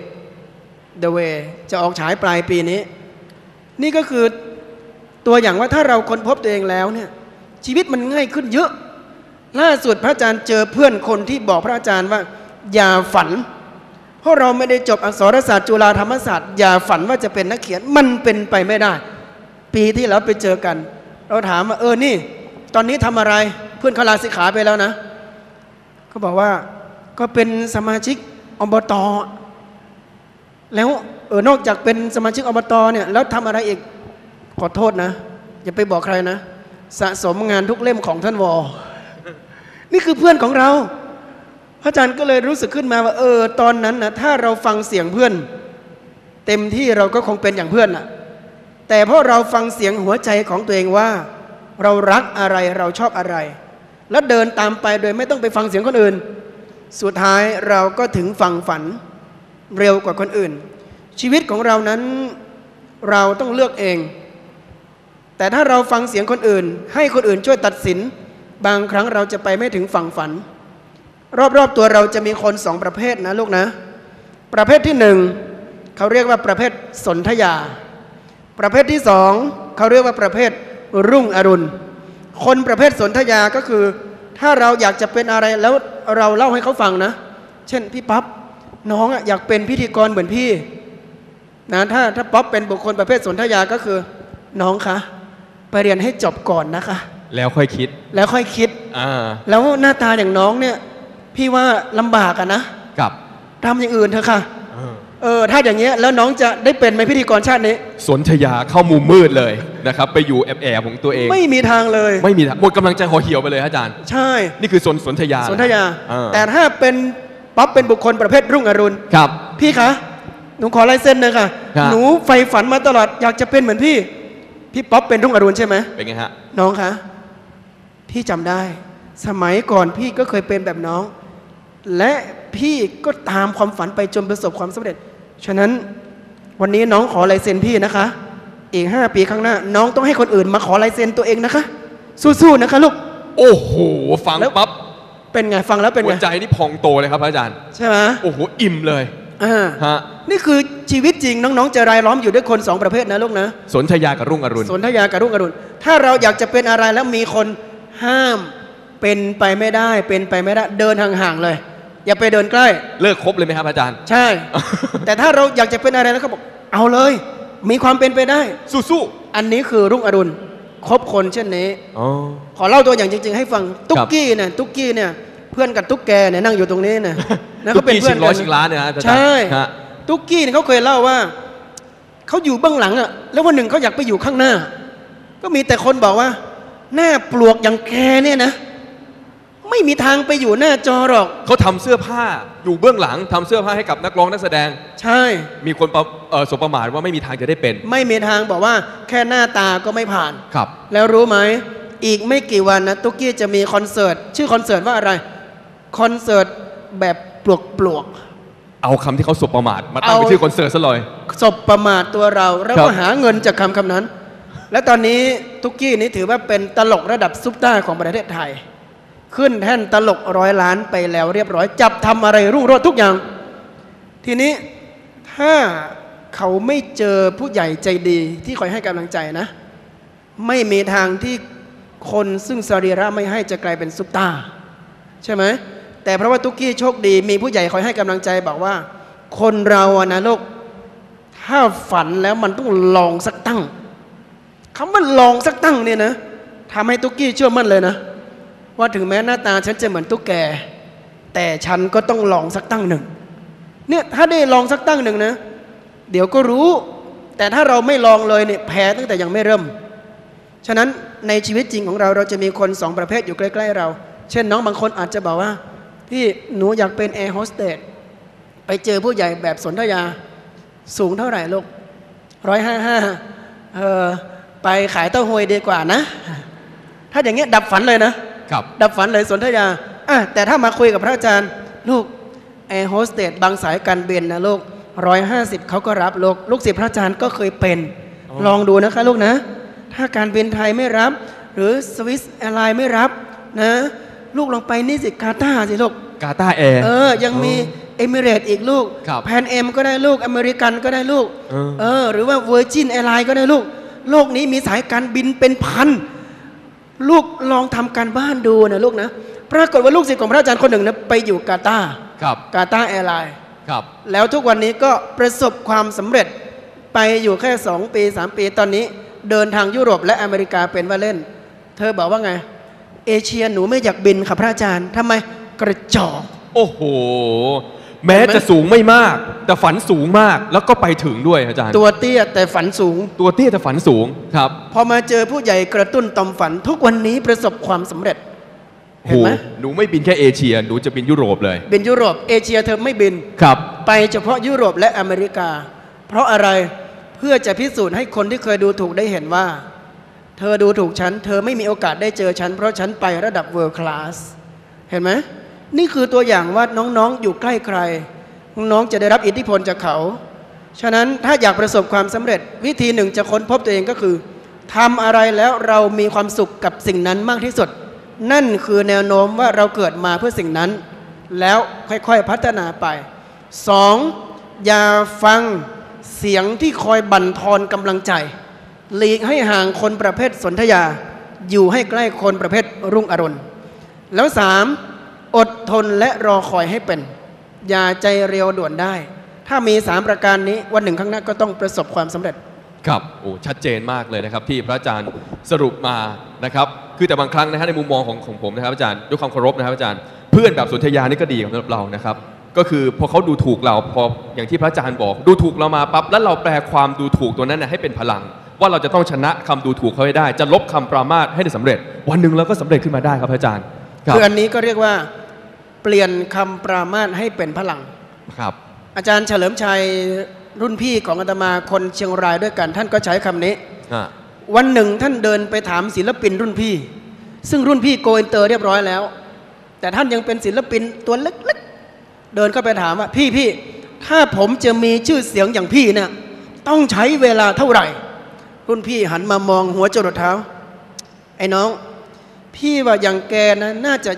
Way จะออกฉายปลายปีนี้นี่ก็คือตัวอย่างว่าถ้าเราค้นพบตัวเองแล้วเนี่ยชีวิตมันง่ายขึ้นเยอะล่าสุดพระอาจารย์เจอเพื่อนคนที่บอกพระอาจารย์ว่าอย่าฝันเพราะเราไม่ได้จบอักษรศาสตร์จุฬาธรรมศาสตร์อย่าฝันว่าจะเป็นนักเขียนมันเป็นไปไม่ได้ปีที่แล้วไปเจอกันเราถามว่านี่ตอนนี้ทำอะไรเพื่อนเขาลาสิกขาไปแล้วนะเขาบอกว่าก็เป็นสมาชิกอบต.แล้วนอกจากเป็นสมาชิกอบต.เนี่ยแล้วทำอะไรอีกขอโทษนะอย่าไปบอกใครนะสะสมงานทุกเล่มของท่านวอนี่คือเพื่อนของเราพระอาจารย์ก็เลยรู้สึกขึ้นมาว่าตอนนั้นนะถ้าเราฟังเสียงเพื่อนแเต็มที่เราก็คงเป็นอย่างเพื่อนน่ะแต่เพราะเราฟังเสียงหัวใจของตัวเองว่าเรารักอะไรเราชอบอะไร แล้วเดินตามไปโดยไม่ต้องไปฟังเสียงคนอื่นสุดท้ายเราก็ถึงฝั่งฝันเร็วกว่าคนอื่นชีวิตของเรานั้นเราต้องเลือกเองแต่ถ้าเราฟังเสียงคนอื่นให้คนอื่นช่วยตัดสินบางครั้งเราจะไปไม่ถึงฝั่งฝันรอบๆตัวเราจะมีคนสองประเภทนะลูกนะประเภทที่หนึ่งเขาเรียกว่าประเภทสนธยาประเภทที่สองเขาเรียกว่าประเภทรุ่งอรุณคนประเภทสนธยาก็คือถ้าเราอยากจะเป็นอะไรแล้วเราเล่าให้เขาฟังนะเช่นพี่ป๊อปน้องอยากเป็นพิธีกรเหมือนพี่นะถ้าป๊อปเป็นบุคคลประเภทสนธยาก็คือน้องคะไปเรียนให้จบก่อนนะคะแล้วค่อยคิดแล้วหน้าตาอย่างน้องเนี่ยพี่ว่าลำบากอะนะกับทำอย่างอื่นเถอะค่ะถ้าอย่างเงี้ยแล้วน้องจะได้เป็นไหมพิธีกรชาตินี้สนธยาเข้ามุมมืดเลยนะครับไปอยู่แอบของตัวเองไม่มีทางเลยไม่มีทางหมดกำลังใจห่อเหี่ยวไปเลยอาจารย์ใช่นี่คือสนธยาแต่ถ้าเป็นป๊อปเป็นบุคคลประเภทรุ่งอรุณครับพี่คะหนูขอลายเซ็นเลยค่ะหนูใฝ่ฝันมาตลอดอยากจะเป็นเหมือนพี่ป๊อปเป็นรุ่งอรุณใช่ไหมเป็นไงฮะน้องคะพี่จำได้สมัยก่อนพี่ก็เคยเป็นแบบน้องและพี่ก็ตามความฝันไปจนประสบความสำเร็จฉะนั้นวันนี้น้องขอลายเซ็นพี่นะคะอีก5 ปีข้างหน้าน้องต้องให้คนอื่นมาขอลายเซ็นตัวเองนะคะสู้ๆนะคะลูกโอ้โหฟังปั๊บเป็นไงฟังแล้วเป็นไงหัวใจนี่พองโตเลยครับอาจารย์ใช่ไหมโอ้โหอิ่มเลยฮะนี่คือชีวิตจริงน้องๆจะรายล้อมอยู่ด้วยคน2ประเภทนะลูกนะสนธยากับรุ่งอรุณสนธยากับรุ่งอรุณถ้าเราอยากจะเป็นอะไรแล้วมีคนห้ามเป็นไปไม่ได้เดินห่างๆเลยอย่าไปเดินใกล้เลิกคบเลยไหมครับอาจารย์ใช่ แต่ถ้าเราอยากจะเป็นอะไรแล้วเขาบอกเอาเลยมีความเป็นไปได้สู้ๆอันนี้คือรุ่งอรุณคบคนเช่นนี้ขอเล่าตัวอย่างจริงๆให้ฟังตุ๊กกี้เนี่ยเพื่อนกับตุ๊กแกเนี่ยนั่งอยู่ตรงนี้เนี่ยนะเขาเป็นเพื่อนกันชิงล้านเนี่ยใช่ตุ๊กกี้เนี่ยเขาเคยเล่าว่าเขาอยู่เบื้องหลังอ่ะแล้ววันหนึ่งเขาอยากไปอยู่ข้างหน้าก็มีแต่คนบอกว่าหน้าปลวกอย่างแกเนี่ยนะไม่มีทางไปอยู่หน้าจอหรอกเขาทำเสื้อผ้าอยู่เบื้องหลังทำเสื้อผ้าให้กับนักร้องนักแสดงใช่มีคนสบประมาทว่าไม่มีทางจะได้เป็นไม่มีทางบอกว่าแค่หน้าตาก็ไม่ผ่านครับแล้วรู้ไหมอีกไม่กี่วันนะตุ๊กกี้จะมีคอนเสิร์ตชื่อคอนเสิร์ตว่าอะไรคอนเสิร์ตแบบปลวกเอาคำที่เขาสบประมาทมาตั้งเป็นชื่อคอนเสิร์ตซะเลยสบประมาทตัวเราแล้วก็หาเงินจากคำนั้นและตอนนี้ตุ๊กกี้นี้ถือว่าเป็นตลกระดับซุปตาร์ของประเทศไทยขึ้นแท่นตลก100 ล้านไปแล้วเรียบร้อยจับทำอะไรรุ่งโรจน์ทุกอย่างทีนี้ถ้าเขาไม่เจอผู้ใหญ่ใจดีที่คอยให้กำลังใจนะไม่มีทางที่คนซึ่งสรีระไม่ให้จะกลายเป็นซุปตาร์ใช่ไหมแต่เพราะว่าตุ๊กกี้โชคดีมีผู้ใหญ่คอยให้กำลังใจบอกว่าคนเราอะนะลูกถ้าฝันแล้วมันต้องลองสักตั้งคำว่าลองสักตั้งเนี่ยนะทำให้ตุ๊กกี้เชื่อมั่นเลยนะว่าถึงแม้หน้าตาฉันจะเหมือนตุ๊กแกแต่ฉันก็ต้องลองสักตั้งหนึ่งเนี่ยถ้าได้ลองสักตั้งหนึ่งนะเดี๋ยวก็รู้แต่ถ้าเราไม่ลองเลยเนี่ยแพ้ตั้งแต่ยังไม่เริ่มฉะนั้นในชีวิตจริงของเราจะมีคน2ประเภทอยู่ใกล้ๆเราเช่นน้องบางคนอาจจะบอกว่าพี่หนูอยากเป็นแอร์โฮสเตสไปเจอผู้ใหญ่แบบสนธยาสูงเท่าไหร่ลูก155ไปขายเต้าหวยดีกว่านะถ้าอย่างเงี้ยดับฝันเลยนะดับฝันเลยสนธยาแต่ถ้ามาคุยกับพระอาจารย์ลูกแอร์โฮสเตสบางสายการบินนะลูก150เขาก็รับลูกศิษย์พระอาจารย์ก็เคยเป็นลองดูนะคะลูกนะถ้าการบินไทยไม่รับหรือสวิสแอร์ไลน์ไม่รับนะลูกลองไปนี่สิกาตาร์สิลูกกาตาร์แอร์ยังมีเอมิเรตอีกลูกแพนเอ็มก็ได้ลูกอเมริกันก็ได้ลูกหรือว่าเวอร์จินแอร์ไลน์ก็ได้ลูกโลกนี้มีสายการบินเป็นพันลูกลองทำการบ้านดูนะลูกนะปรากฏว่าลูกศิษย์ของพระอาจารย์คนหนึ่งนะไปอยู่กาตาร์แอร์ไลน์แล้วทุกวันนี้ก็ประสบความสำเร็จไปอยู่แค่2 ปี 3 ปีตอนนี้เดินทางยุโรปและอเมริกาเป็นว่าเล่นเธอบอกว่าไงเอเชียหนูไม่อยากบินค่ะพระอาจารย์ทำไมกระจอกโอ้โหแม้จะสูงไม่มากแต่ฝันสูงมากแล้วก็ไปถึงด้วยอาจารย์ตัวเตี้ยแต่ฝันสูงตัวเตี้ยแต่ฝันสูงครับพอมาเจอผู้ใหญ่กระตุ้นต่อมฝันทุกวันนี้ประสบความสำเร็จเห็นไหมหนูไม่บินแค่เอเชียหนูจะบินยุโรปเลยบินยุโรปเอเชียเธอไม่บินครับไปเฉพาะยุโรปและอเมริกาเพราะอะไรเพื่อจะพิสูจน์ให้คนที่เคยดูถูกได้เห็นว่า เธอดูถูกฉันเธอไม่มีโอกาสได้เจอฉันเพราะฉันไประดับ World Class เห็นไหมนี่คือตัวอย่างว่าน้องๆอยู่ใกล้ใครน้องๆจะได้รับอิทธิพลจากเขาฉะนั้นถ้าอยากประสบความสำเร็จวิธีหนึ่งจะค้นพบตัวเองก็คือทำอะไรแล้วเรามีความสุขกับสิ่งนั้นมากที่สุดนั่นคือแนวโน้มว่าเราเกิดมาเพื่อสิ่งนั้นแล้วค่อยๆพัฒนาไป 2. อย่าฟังเสียงที่คอยบั่นทอนกำลังใจหลีกให้ห่างคนประเภทสนธยาอยู่ให้ใกล้คนประเภทรุ่งอรุณแล้ว 3. อดทนและรอคอยให้เป็นอย่าใจเร็วด่วนได้ถ้ามี3ประการนี้วันหนึ่งข้างหน้าก็ต้องประสบความสำเร็จครับโอ้ชัดเจนมากเลยนะครับที่พระอาจารย์สรุปมานะครับคือแต่บางครั้งนะฮะในมุมมองของผมนะครับอาจารย์ด้วยความเคารพนะครับอาจารย์เพื่อนแบบสนธยานี่ก็ดีสำหรับเรานะครับก็คือพอเขาดูถูกเราพออย่างที่พระอาจารย์บอกดูถูกเรามาปั๊บแล้วเราแปลความดูถูกตัวนั้นให้เป็นพลังว่าเราจะต้องชนะคำดูถูกเขาให้ได้จะลบคำปรามาสให้ได้สำเร็จวันหนึ่งเราก็สำเร็จขึ้นมาได้ครับพระอาจารย์คืออันนี้ก็เรียกว่าเปลี่ยนคำปรามาสให้เป็นพลังครับอาจารย์เฉลิมชัยรุ่นพี่ของอาตมาคนเชียงรายด้วยกันท่านก็ใช้คำนี้วันหนึ่งท่านเดินไปถามศิลปินรุ่นพี่ซึ่งรุ่นพี่โกอินเตอร์เรียบร้อยแล้วแต่ท่านยังเป็นศิลปินตัวเล็กๆเดินเข้าไปถามว่าพี่ถ้าผมจะมีชื่อเสียงอย่างพี่เนี่ยต้องใช้เวลาเท่าไหร่รุ่นพี่หันมามองหัวจรดเท้าไอ้น้องพี่ว่าอย่างแกนะน่าจะ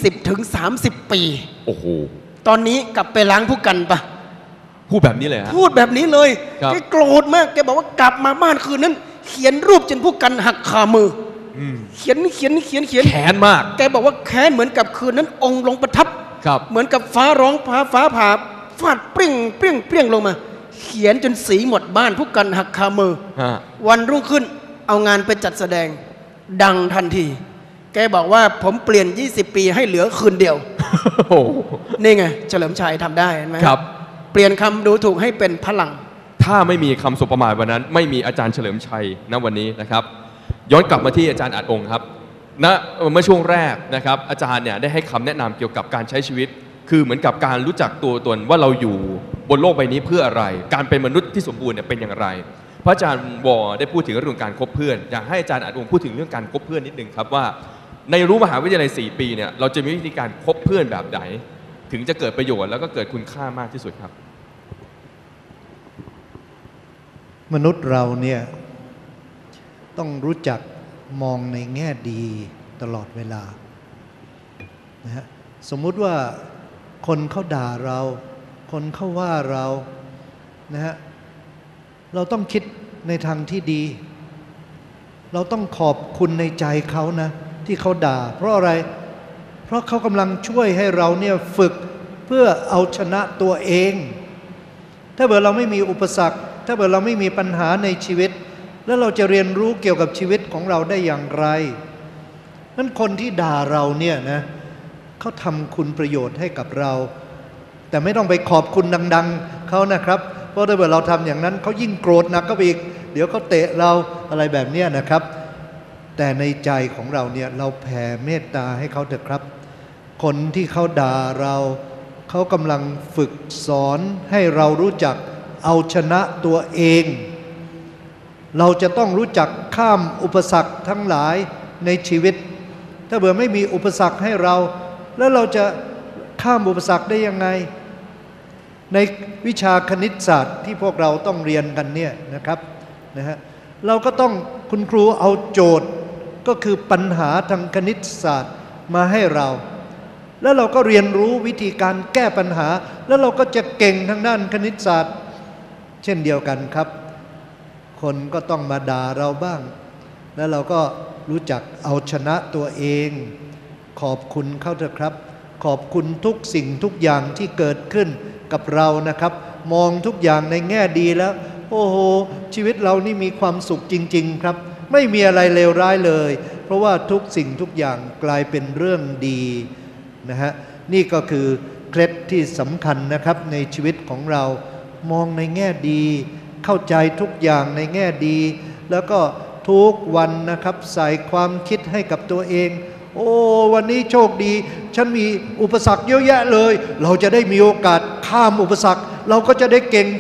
20-30 ปีโอ้โหตอนนี้กลับไปล้างผู้กันปะพูดแบบนี้เลยฮะพูดแบบนี้เลยแกโกรธมากแกบอกว่ากลับมาบ้านคืนนั้นเขียนรูปจนผู้กันหักขามือเขียนแค้นมากแกบอกว่าแค้นเหมือนกับคืนนั้นองค์ลงประทับเหมือนกับฟ้าร้องฟ้าผ่าฟาดเปรี้ยงลงมาเขียนจนสีหมดบ้านผู้กันหักขามือวันรุ่งขึ้นเอางานไปจัดแสดงดังทันทีแกบอกว่าผมเปลี่ยน20 ปีให้เหลือคืนเดียวนี่ไงเฉลิมชัยทำได้เห็นไหมครับเปลี่ยนคำดูถูกให้เป็นพลังถ้าไม่มีคำสบประมาทวันนั้นไม่มีอาจารย์เฉลิมชัยณวันนี้นะครับย้อนกลับมาที่อาจารย์อาจองค์ครับณเมื่อช่วงแรกนะครับอาจารย์เนี่ยได้ให้คำแนะนำเกี่ยวกับการใช้ชีวิตคือเหมือนกับการรู้จักตัวตนว่าเราอยู่บนโลกใบนี้เพื่ออะไรการเป็นมนุษย์ที่สมบูรณ์เนี่ยเป็นอย่างไรพระอาจารย์วอได้พูดถึงเรื่องการคบเพื่อนอยากให้อาจารย์อาจองค์พูดถึงเรื่องการคบเพื่อนนิดนึงครับว่าในรู้มหาวิทยาลัย4 ปีเนี่ยเราจะมีวิธีการคบเพื่อนแบบไหนถึงจะเกิดประโยชน์แล้วก็เกิดคุณค่ามากที่สุดครับมนุษย์เราเนี่ยต้องรู้จักมองในแง่ดีตลอดเวลานะฮะสมมุติว่าคนเขาด่าเราคนเขาว่าเรานะฮะเราต้องคิดในทางที่ดีเราต้องขอบคุณในใจเขานะที่เขาด่าเพราะอะไรเพราะเขากำลังช่วยให้เราเนี่ยฝึกเพื่อเอาชนะตัวเองถ้าเกิดเราไม่มีอุปสรรคถ้าเกิดเราไม่มีปัญหาในชีวิตแล้วเราจะเรียนรู้เกี่ยวกับชีวิตของเราได้อย่างไรนั้นคนที่ด่าเราเนี่ยนะเขาทำคุณประโยชน์ให้กับเราแต่ไม่ต้องไปขอบคุณดังๆเขานะครับเพราะถ้าเกิดเราทำอย่างนั้นเขายิ่งโกรธหนักก็ไปอีกเดี๋ยวเขาเตะเราอะไรแบบนี้นะครับแต่ในใจของเราเนี่ยเราแผ่เมตตาให้เขาเถอะครับคนที่เขาด่าเราเขากำลังฝึกสอนให้เรารู้จักเอาชนะตัวเองเราจะต้องรู้จักข้ามอุปสรรคทั้งหลายในชีวิตถ้าเบื่อไม่มีอุปสรรคให้เราแล้วเราจะข้ามอุปสรรคได้ยังไงในวิชาคณิตศาสตร์ที่พวกเราต้องเรียนกันเนี่ยนะครับนะฮะเราก็ต้องคุณครูเอาโจทย์ก็คือปัญหาทางคณิตศาสตร์มาให้เราแล้วเราก็เรียนรู้วิธีการแก้ปัญหาแล้วเราก็จะเก่งทางด้านคณิตศาสตร์เช่นเดียวกันครับคนก็ต้องมาด่าเราบ้างแล้วเราก็รู้จักเอาชนะตัวเองขอบคุณเขาเถอะครับขอบคุณทุกสิ่งทุกอย่างที่เกิดขึ้นกับเรานะครับมองทุกอย่างในแง่ดีแล้วโอ้โหชีวิตเรานี่มีความสุขจริงๆครับไม่มีอะไรเลวร้ายเลยเพราะว่าทุกสิ่งทุกอย่างกลายเป็นเรื่องดีนะฮะนี่ก็คือเคล็ดที่สำคัญนะครับในชีวิตของเรามองในแง่ดีเข้าใจทุกอย่างในแง่ดีแล้วก็ทุกวันนะครับใส่ความคิดให้กับตัวเองโอ้วันนี้โชคดีฉันมีอุปสรรคเยอะแยะเลยเราจะได้มีโอกาสข้ามอุปสรรคเราก็จะได้เก่งขึ้น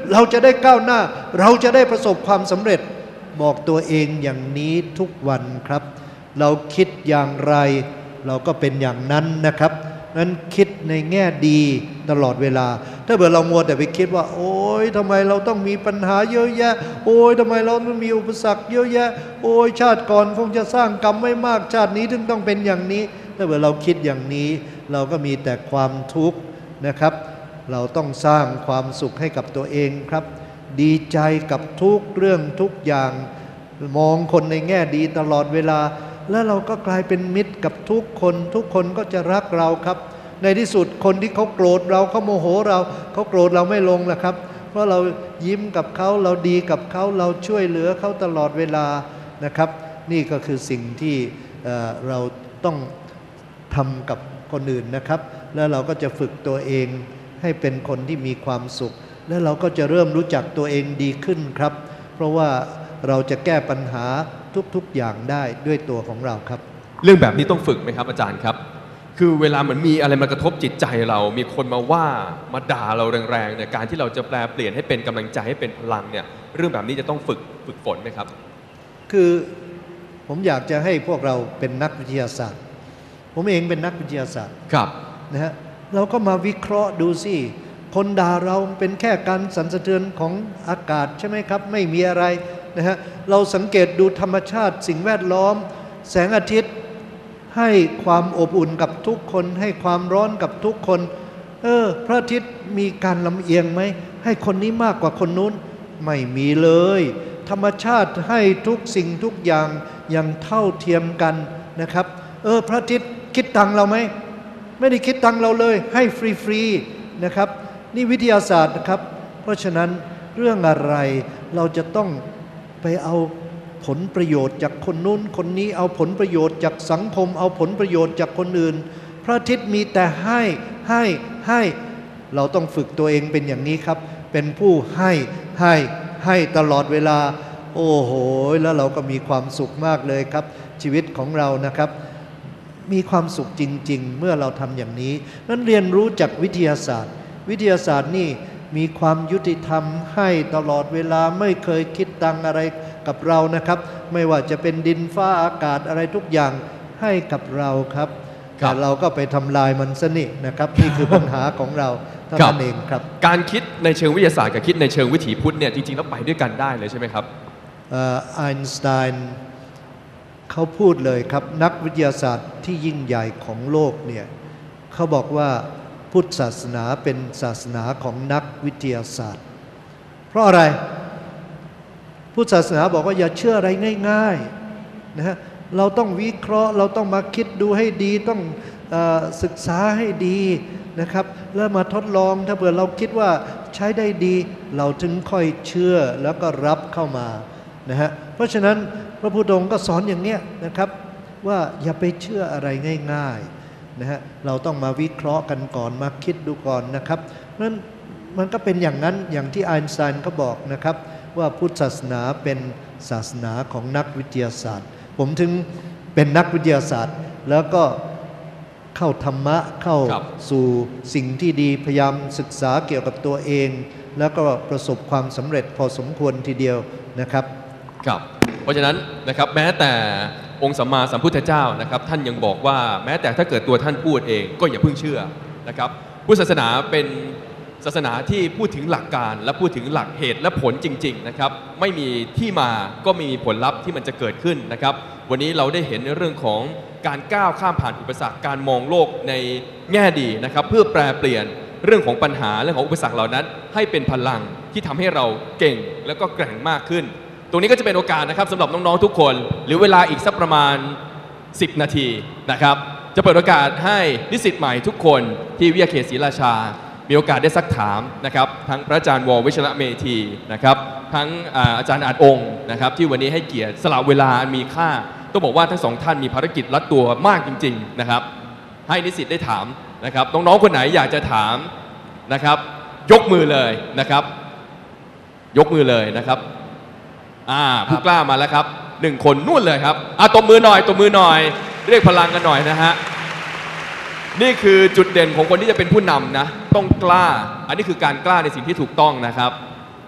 เราจะได้ก้าวหน้า เราจะได้ประสบความสำเร็จบอกตัวเองอย่างนี้ทุกวันครับ เราคิดอย่างไรเราก็เป็นอย่างนั้นนะครับนั้นคิดในแง่ดีตลอดเวลาถ้าเกิดเรามัวแต่ไปคิดว่าโอ๊ยทำไมเราต้องมีปัญหาเยอะแยะโอ๊ยทำไมเราต้องมีอุปสรรคเยอะแยะโอ๊ยชาติก่อนคงจะสร้างกรรมไม่มากชาตินี้ถึงต้องเป็นอย่างนี้ถ้าเกิดเราคิดอย่างนี้เราก็มีแต่ความทุกข์นะครับเราต้องสร้างความสุขให้กับตัวเองครับดีใจกับทุกเรื่องทุกอย่างมองคนในแง่ดีตลอดเวลาแล้วเราก็กลายเป็นมิตรกับทุกคนทุกคนก็จะรักเราครับในที่สุดคนที่เขาโกรธเราเขาโมโหเราเขาโกรธเราไม่ลงล่ะครับเพราะเรายิ้มกับเขาเราดีกับเขาเราช่วยเหลือเขาตลอดเวลานะครับนี่ก็คือสิ่งที่เราต้องทำกับคนอื่นนะครับแล้วเราก็จะฝึกตัวเองให้เป็นคนที่มีความสุขแล้วเราก็จะเริ่มรู้จักตัวเองดีขึ้นครับเพราะว่าเราจะแก้ปัญหาทุกๆอย่างได้ด้วยตัวของเราครับเรื่องแบบนี้ต้องฝึกไหมครับอาจารย์ครับคือเวลาเหมือนมีอะไรมากระทบจิตใจเรามีคนมาว่ามาด่าเราแรงๆเนี่ยการที่เราจะแปลเปลี่ยนให้เป็นกำลังใจให้เป็นพลังเนี่ยเรื่องแบบนี้จะต้องฝึกฝนไหมครับคือผมอยากจะให้พวกเราเป็นนักวิทยาศาสตร์ผมเองเป็นนักวิทยาศาสตร์ครับนะฮะเราก็มาวิเคราะห์ดูสิคนด่าเราเป็นแค่การสั่นสะเทือนของอากาศใช่ไหมครับไม่มีอะไรนะฮะเราสังเกตดูธรรมชาติสิ่งแวดล้อมแสงอาทิตย์ให้ความอบอุ่นกับทุกคนให้ความร้อนกับทุกคนพระอาทิตย์มีการลำเอียงไหมให้คนนี้มากกว่าคนนู้นไม่มีเลยธรรมชาติให้ทุกสิ่งทุกอย่างอย่างเท่าเทียมกันนะครับพระอาทิตย์คิดตังเราไหมไม่ได้คิดตังเราเลยให้ฟรีๆนะครับนี่วิทยาศาสตร์นะครับเพราะฉะนั้นเรื่องอะไรเราจะต้องไปเอาผลประโยชน์จากคนนู้นคนนี้เอาผลประโยชน์จากสังคมเอาผลประโยชน์จากคนอื่นพระอาทิตย์มีแต่ให้เราต้องฝึกตัวเองเป็นอย่างนี้ครับเป็นผู้ให้ตลอดเวลาโอ้โหแล้วเราก็มีความสุขมากเลยครับชีวิตของเรานะครับมีความสุขจริงๆเมื่อเราทำอย่างนี้นั้นเรียนรู้จากวิทยาศาสตร์นี่มีความยุติธรรมให้ตลอดเวลาไม่เคยคิดตังอะไรกับเรานะครับไม่ว่าจะเป็นดินฟ้าอากาศอะไรทุกอย่างให้กับเราครับแต่เราก็ไปทำลายมันซะนี่นะครับนี่คือปัญหาของเราเท่านั้นเองครับการคิดในเชิงวิทยาศาสตร์กับคิดในเชิงวิถีพุทธเนี่ยจริงๆแล้วไปด้วยกันได้เลยใช่ไหมครับไอน์สไตน์เขาพูดเลยครับนักวิทยาศาสตร์ที่ยิ่งใหญ่ของโลกเนี่ยเขาบอกว่าพุทธศาสนาเป็นศาสนาของนักวิทยาศาสตร์เพราะอะไรพุทธศาสนาบอกว่าอย่าเชื่ออะไรง่ายๆนะฮะเราต้องวิเคราะห์เราต้องมาคิดดูให้ดีต้องศึกษาให้ดีนะครับแล้วมาทดลองถ้าเผื่อเราคิดว่าใช้ได้ดีเราถึงค่อยเชื่อแล้วก็รับเข้ามานะฮะเพราะฉะนั้นพระพุทธองค์ก็สอนอย่างเนี้ยนะครับว่าอย่าไปเชื่ออะไรง่ายๆนะฮะเราต้องมาวิเคราะห์กันก่อนมาคิดดูก่อนนะครับเพราะฉะนั้นมันก็เป็นอย่างนั้นอย่างที่ไอน์สไตน์เขาบอกนะครับว่าพุทธศาสนาเป็นศาสนาของนักวิทยาศาสตร์ผมถึงเป็นนักวิทยาศาสตร์แล้วก็เข้าธรรมะเข้าสู่สิ่งที่ดีพยายามศึกษาเกี่ยวกับตัวเองแล้วก็ประสบความสำเร็จพอสมควรทีเดียวนะครับครับเพราะฉะนั้นนะครับแม้แต่องค์สัมมาสัมพุทธเจ้านะครับท่านยังบอกว่าแม้แต่ถ้าเกิดตัวท่านพูดเองก็อย่าเพิ่งเชื่อนะครับพุทธศาสนาเป็นศาสนาที่พูดถึงหลักการและพูดถึงหลักเหตุและผลจริงๆนะครับไม่มีที่มาก็มีผลลัพธ์ที่มันจะเกิดขึ้นนะครับวันนี้เราได้เห็นในเรื่องของการก้าวข้ามผ่านอุปสรรคการมองโลกในแง่ดีนะครับเพื่อแปลเปลี่ยนเรื่องของปัญหาเรื่องของอุปสรรคเหล่านั้นให้เป็นพลังที่ทำให้เราเก่งและก็แกร่งมากขึ้นตรงนี้ก็จะเป็นโอกาสนะครับสำหรับน้องๆทุกคนหรือเวลาอีกสักประมาณ10 นาทีนะครับจะเปิดโอกาสให้นิสิตใหม่ทุกคนที่วิทยาเขตศรีราชามีโอกาสได้ซักถามนะครับทั้งพระอาจารย์ว.วิชระเมธีนะครับทั้งอาจารย์อาจองค์นะครับที่วันนี้ให้เกียรติสละเวลาอันมีค่าต้องบอกว่าทั้งสองท่านมีภารกิจรัดตัวมากจริงๆนะครับให้นิสิตได้ถามนะครับน้องๆคนไหนอยากจะถามนะครับยกมือเลยนะครับยกมือเลยนะครับผู้กล้ามาแล้วครับ1 คนนู่นเลยครับตบมือหน่อยตบมือหน่อยเรียกพลังกันหน่อยนะฮะนี่คือจุดเด่นของคนที่จะเป็นผู้นำนะต้องกล้าอันนี้คือการกล้าในสิ่งที่ถูกต้องนะครับ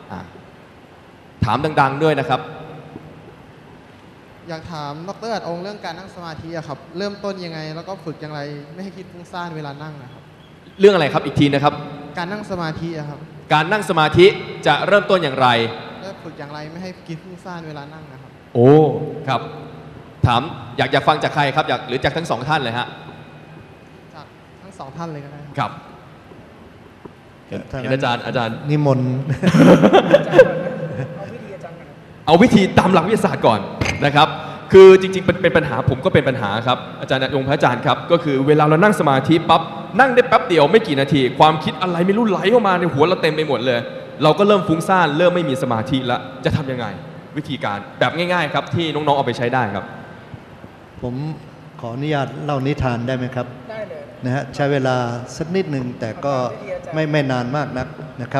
ถามดังๆด้วยนะครับอยากถามดร.อัดองค์เรื่องการนั่งสมาธิอะครับเริ่มต้นยังไงแล้วก็ฝึกอย่างไรไม่ให้คิดฟุ้งซ่านเวลานั่งนะครับเรื่องอะไรครับอีกทีนะครับการนั่งสมาธิอะครับการนั่งสมาธิจะเริ่มต้นอย่างไรแล้วฝึกอย่างไรไม่ให้คิดฟุ้งซ่านเวลานั่งนะครับโอ้ครับ ถามอยากฟังจากใครครับหรือจากทั้งสองท่านเลยฮะจากทั้งสองท่านเลยก็ได้ครับครับเห็นอาจารย์นิมนต์เอาวิธีตามหลักวิทยาศาสตร์ก่อนนะครับ คือจริงๆเป็นปัญหาผมก็เป็นปัญหาครับอาจารย์องค์พระอาจารย์ครับก็คือเวลาเรานั่งสมาธิปั๊บนั่งได้แป๊บเดียวไม่กี่นาที ความคิดอะไรไม่รู้ไหลเข้ามาในหัวเราเต็มไปหมดเลย เราก็เริ่มฟุ้งซ่านเริ่มไม่มีสมาธิแล้วจะทำยังไง วิธีการแบบง่ายๆครับที่น้องๆเอาไปใช้ได้ครับผมขออนุญาตเล่านิทานได้ไหมครับได้เลยนะฮะใช้เวลาสักนิดหนึ่งแต่ก็ไม่นานมากนักนะครับ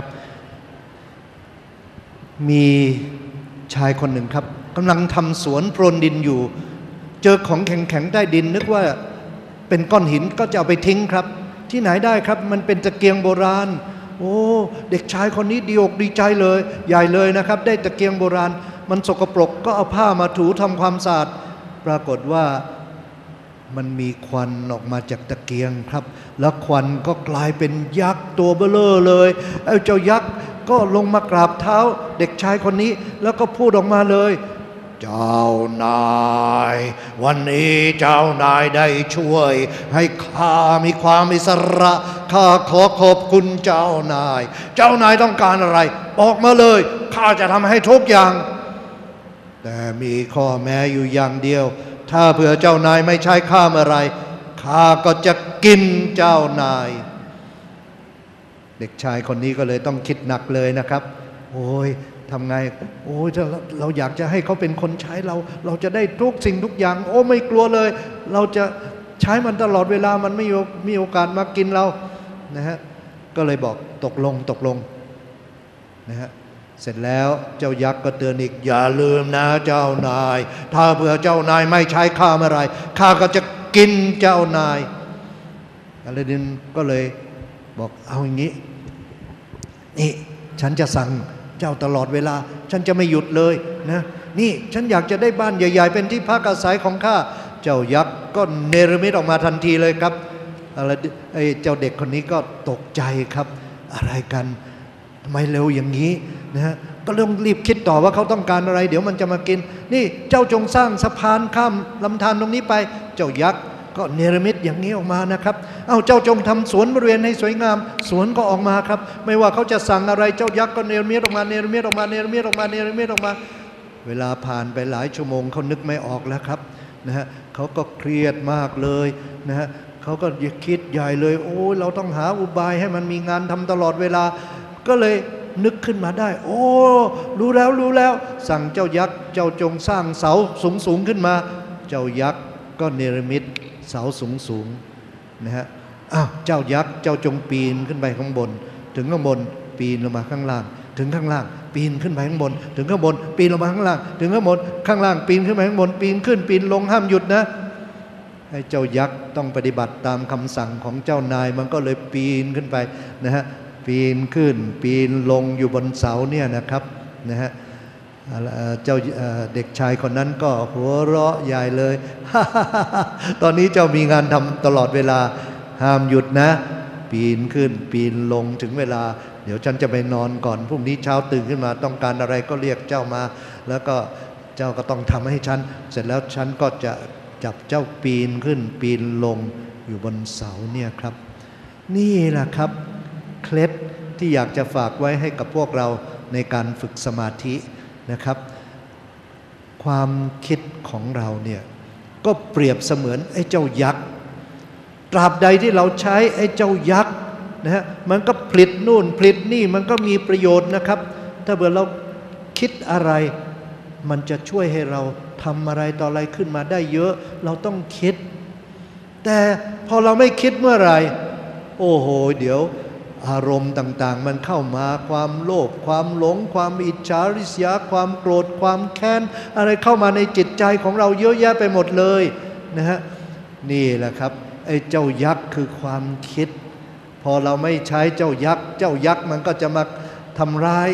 มีชายคนหนึ่งครับกำลังทำสวนโพรนดินอยู่ เจอของแข็งๆใต้ดินนึกว่าเป็นก้อนหินก็จะเอาไปทิ้งครับ ที่ไหนได้ครับมันเป็นตะเกียงโบราณ โอ้เด็กชายคนนี้ดีอกดีใจเลยใหญ่เลยนะครับ ได้ตะเกียงโบราณ มันสกปรกก็เอาผ้ามาถูทำความสะอาดปรากฏว่ามันมีควันออกมาจากตะเกียงครับ แล้วควันก็กลายเป็นยักษ์ตัวเบ้อเร่อเลยไอ้เจ้ายักษ์ก็ลงมากราบเท้าเด็กชายคนนี้แล้วก็พูดออกมาเลย เจ้านายวันนี้เจ้านายได้ช่วยให้ข้ามีความอิสระข้าขอขอบคุณเจ้านาย เจ้านายต้องการอะไรบอกมาเลยข้าจะทำให้ทุกอย่างแต่มีข้อแม้อยู่อย่างเดียวถ้าเผื่อเจ้านายไม่ใช้ข้าเมื่อไรข้าก็จะกินเจ้านายเด็กชายคนนี้ก็เลยต้องคิดหนักเลยนะครับโอ้ยทำไงโอ้ยเราอยากจะให้เขาเป็นคนใช้เราจะได้ทุกสิ่งทุกอย่างโอ้ไม่กลัวเลยเราจะใช้มันตลอดเวลามันไม่มีโอกาสมากินเรานะฮะก็เลยบอกตกลงนะฮะเสร็จแล้วเจ้ายักษ์ก็เตือนอีกอย่าลืมนะเจ้านายถ้าเผื่อเจ้านายไม่ใช้ข้าเมื่อไรข้าก็จะกินเจ้านายอลาดินก็เลยบอกเอาอย่างนี้นี่ฉันจะสั่งเจ้าตลอดเวลาฉันจะไม่หยุดเลยนะนี่ฉันอยากจะได้บ้านใหญ่ๆเป็นที่พักอาศัยของข้าเจ้ายักษ์ก็เนรมิตออกมาทันทีเลยครับไอ้เจ้าเด็กคนนี้ก็ตกใจครับอะไรกันทำไมเร็วอย่างนี้นะฮะก็เริ่มรีบคิดต่อว่าเขาต้องการอะไรเดี๋ยวมันจะมากินนี่เจ้าจงสร้างสะพานข้ามลำธารตรงนี้ไปเจ้ายักษ์ก็เนรมิตอย่างนี้ออกมานะครับเอาเจ้าจงทำสวนบริเวณให้สวยงามสวนก็ออกมาครับไม่ว่าเขาจะสั่งอะไรเจ้ายักษ์ก็เนรมิตออกมาเนรมิตออกมาเนรมิตออกมาเนรมิตออกมาเวลาผ่านไปหลายชั่วโมงเขานึกไม่ออกแล้วครับนะฮะเขาก็เครียดมากเลยนะฮะเขาก็คิดใหญ่เลยโอ้เราต้องหาอุบายให้มันมีงานทำตลอดเวลาก็เลยนึกขึ้นมาได้โอ้รู้แล้วสั่งเจ้ายักษ์เจ้าจงสร้างเสาสูงขึ้นมาเจ้ายักษ์ก็เนรมิตเสาสูงนะฮะอ้าวเจ้ายักษ์เจ้าจงปีนขึ้นไปข้างบนถึงข้างบนปีนลงมาข้างล่างถึงข้างล่างปีนขึ้นไปข้างบนถึงข้างบนปีนลงมาข้างล่างถึงข้างบนข้างล่างปีนขึ้นไปข้างบนปีนขึ้นปีนลงห้ามหยุดนะให้เจ้ายักษ์ต้องปฏิบัติตามคำสั่งของเจ้านายมันก็เลยปีนขึ้นไปนะฮะปีนขึ้นปีนลงอยู่บนเสาเนี่ยนะครับนะฮะเจ้าเด็กชายคนนั้นก็หัวเราะใหญ่เลย ตอนนี้เจ้ามีงานทำตลอดเวลาห้ามหยุดนะปีนขึ้นปีนลงถึงเวลาเดี๋ยวฉันจะไปนอนก่อนพรุ่งนี้เช้าตื่นขึ้นมาต้องการอะไรก็เรียกเจ้ามาแล้วก็เจ้าก็ต้องทำให้ฉันเสร็จแล้วฉันก็จะจับเจ้าปีนขึ้นปีนลงอยู่บนเสาเนี่ยครับนี่แหละครับเคล็ดที่อยากจะฝากไว้ให้กับพวกเราในการฝึกสมาธินะครับความคิดของเราเนี่ยก็เปรียบเสมือนไอ้เจ้ายักษ์ตราบใดที่เราใช้ไอ้เจ้ายักษ์นะฮะมันก็ผลิตนู่นผลิตนี่มันก็มีประโยชน์นะครับถ้าเกิดเราคิดอะไรมันจะช่วยให้เราทำอะไรต่ออะไรขึ้นมาได้เยอะเราต้องคิดแต่พอเราไม่คิดเมื่อไหร่โอ้โหเดี๋ยวอารมณ์ต่างๆมันเข้ามาความโลภความหลงความอิจฉาริษยาความโกรธความแค้นอะไรเข้ามาในจิตใจของเราเยอะแยะไปหมดเลยนะฮะนี่แหละครับไอ้เจ้ายักษ์คือความคิดพอเราไม่ใช้เจ้ายักษ์มันก็จะมาทำร้าย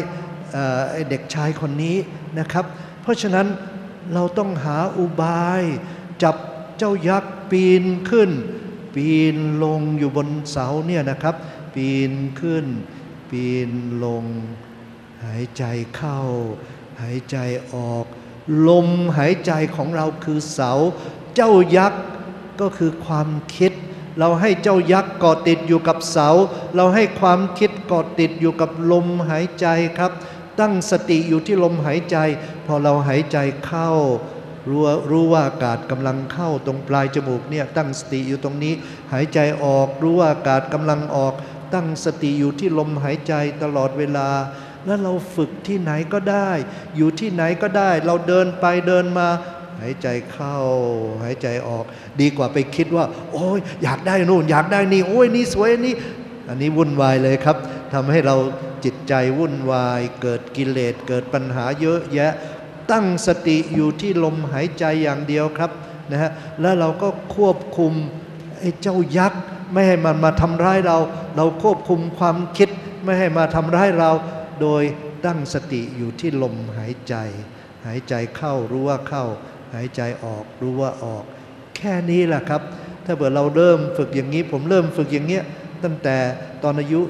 ไอ้เด็กชายคนนี้นะครับเพราะฉะนั้นเราต้องหาอุบายจับเจ้ายักษ์ปีนขึ้นปีนลงอยู่บนเสาเนี่ยนะครับปีนขึ้นปีนลงหายใจเข้าหายใจออกลมหายใจของเราคือเสาเจ้ายักษ์ก็คือความคิดเราให้เจ้ายักษ์เกาะติดอยู่กับเสาเราให้ความคิดเกาะติดอยู่กับลมหายใจครับตั้งสติอยู่ที่ลมหายใจพอเราหายใจเข้ารู้ว่าอากาศกำลังเข้าตรงปลายจมูกเนี่ยตั้งสติอยู่ตรงนี้หายใจออกรู้ว่าอากาศกำลังออกตั้งสติอยู่ที่ลมหายใจตลอดเวลาแล้วเราฝึกที่ไหนก็ได้อยู่ที่ไหนก็ได้เราเดินไปเดินมาหายใจเข้าหายใจออกดีกว่าไปคิดว่าโอ้ยอยากได้นู่นอยากได้นี่โอ้ยนี่สวยนี่อันนี้วุ่นวายเลยครับทำให้เราจิตใจวุ่นวายเกิดกิเลสเกิดปัญหาเยอะแยะตั้งสติอยู่ที่ลมหายใจอย่างเดียวครับนะฮะแล้วเราก็ควบคุมไอ้เจ้ายักษ์ไม่ให้มันมาทำร้ายเราควบคุมความคิดไม่ให้มาทำร้ายเราโดยตั้งสติอยู่ที่ลมหายใจหายใจเข้ารู้ว่าเข้าหายใจออกรู้ว่าออกแค่นี้แหละครับถ้าเกิดเราเริ่มฝึกอย่างนี้ผมเริ่มฝึกอย่างเงี้ยตั้งแต่ตอนอายุ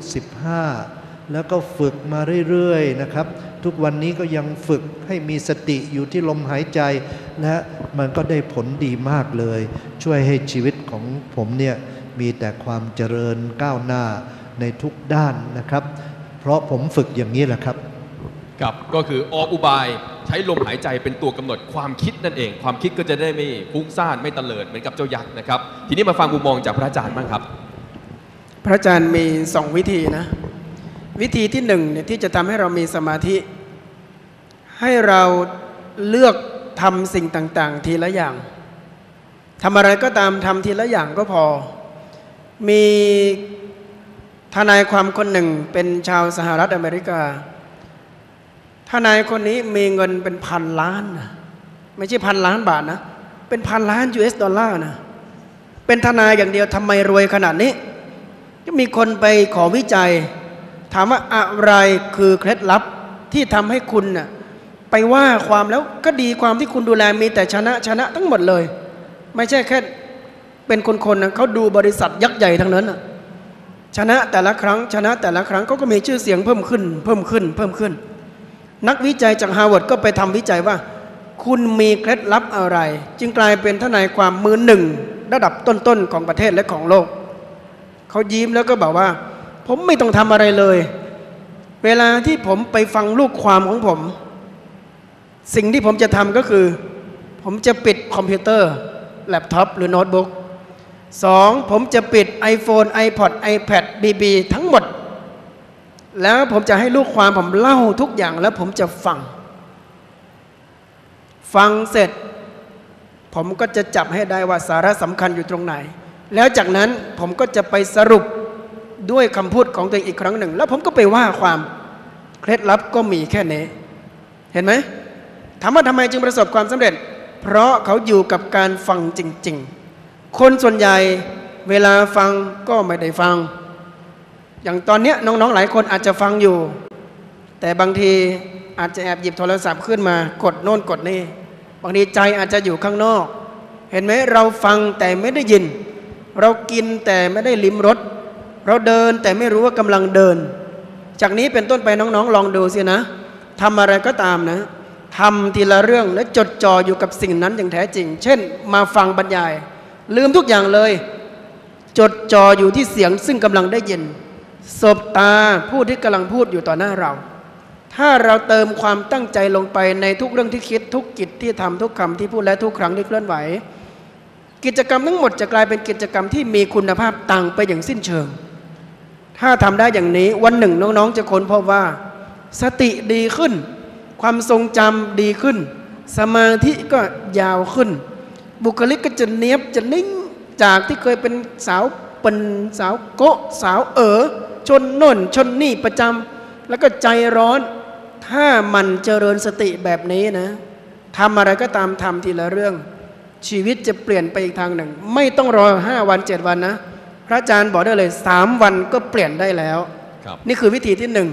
15แล้วก็ฝึกมาเรื่อยๆนะครับทุกวันนี้ก็ยังฝึกให้มีสติอยู่ที่ลมหายใจและมันก็ได้ผลดีมากเลยช่วยให้ชีวิตของผมเนี่ยมีแต่ความเจริญก้าวหน้าในทุกด้านนะครับเพราะผมฝึกอย่างนี้แหละครับครับก็คือออกอุบายใช้ลมหายใจเป็นตัวกำหนดความคิดนั่นเองความคิดก็จะได้ไม่ฟุ้งซ่านไม่เตลิดเหมือนกับเจ้ายักษ์นะครับทีนี้มาฟังมุมมองจากพระอาจารย์บ้างครับพระอาจารย์มี2วิธีนะวิธีที่1เนี่ยที่จะทำให้เรามีสมาธิให้เราเลือกทำสิ่งต่างๆทีละอย่างทำอะไรก็ตามทำทีละอย่างก็พอมีทนายความคนหนึ่งเป็นชาวสหรัฐอเมริกาทนายคนนี้มีเงินเป็นพันล้านนะไม่ใช่พันล้านบาทนะเป็นพันล้าน US ดอลลาร์นะเป็นทนายอย่างเดียวทำไมรวยขนาดนี้ก็มีคนไปขอวิจัยถามว่าอะไรคือเคล็ดลับที่ทำให้คุณน่ะไปว่าความแล้วก็ดีความที่คุณดูแลมีแต่ชนะทั้งหมดเลยไม่ใช่แค่เป็นคนๆนะเขาดูบริษัทยักษ์ใหญ่ทั้งนั้นนะชนะแต่ละครั้งเขาก็มีชื่อเสียงเพิ่มขึ้นนักวิจัยจากฮาร์วาร์ดก็ไปทำวิจัยว่าคุณมีเคล็ดลับอะไรจึงกลายเป็นทนายความมือหนึ่งระดับต้นๆของประเทศและของโลกเขายิ้มแล้วก็บอกว่าผมไม่ต้องทำอะไรเลยเวลาที่ผมไปฟังลูกความของผมสิ่งที่ผมจะทำก็คือผมจะปิดคอมพิวเตอร์แล็ปท็อปหรือโน้ตบุ๊ก2ผมจะปิด iPhone iPod iPad BB ทั้งหมดแล้วผมจะให้ลูกความผมเล่าทุกอย่างแล้วผมจะฟังเสร็จผมก็จะจับให้ได้ว่าสาระสำคัญอยู่ตรงไหนแล้วจากนั้นผมก็จะไปสรุปด้วยคำพูดของตัวเองอีกครั้งหนึ่งแล้วผมก็ไปว่าความเคล็ดลับก็มีแค่นี้เห็นไหมถามว่าทำไมจึงประสบความสำเร็จเพราะเขาอยู่กับการฟังจริงๆคนส่วนใหญ่เวลาฟังก็ไม่ได้ฟังอย่างตอนนี้น้องๆหลายคนอาจจะฟังอยู่แต่บางทีอาจจะแอบหยิบโทรศัพท์ขึ้นมากดโน่นกดนี่บางทีใจอาจจะอยู่ข้างนอกเห็นไหมเราฟังแต่ไม่ได้ยินเรากินแต่ไม่ได้ลิ้มรสเราเดินแต่ไม่รู้ว่ากำลังเดินจากนี้เป็นต้นไปน้องๆลองดูสินะทำอะไรก็ตามนะทำทีละเรื่องและจดจ่ออยู่กับสิ่งนั้นอย่างแท้จริงเช่นมาฟังบรรยายลืมทุกอย่างเลยจดจ่ออยู่ที่เสียงซึ่งกำลังได้ยินสบตาผู้ที่กำลังพูดอยู่ต่อหน้าเราถ้าเราเติมความตั้งใจลงไปในทุกเรื่องที่คิดทุกกิจที่ทำทุกคำที่พูดและทุกครั้งที่เคลื่อนไหวกิจกรรมทั้งหมดจะกลายเป็นกิจกรรมที่มีคุณภาพต่างไปอย่างสิ้นเชิงถ้าทำได้อย่างนี้วันหนึ่งน้องๆจะค้นพบว่าสติดีขึ้นความทรงจำดีขึ้นสมาธิก็ยาวขึ้นบุคลิกก็จะเนียบจะนิ่งจากที่เคยเป็นสาวเป็นสาวโกะสาวชนโน่นชนนี่ประจำแล้วก็ใจร้อนถ้ามันเจริญสติแบบนี้นะทำอะไรก็ตามทำทีละเรื่องชีวิตจะเปลี่ยนไปอีกทางหนึ่งไม่ต้องรอ5 วัน 7 วันนะพระอาจารย์บอกได้เลย3 วันก็เปลี่ยนได้แล้วนี่คือวิธีที่1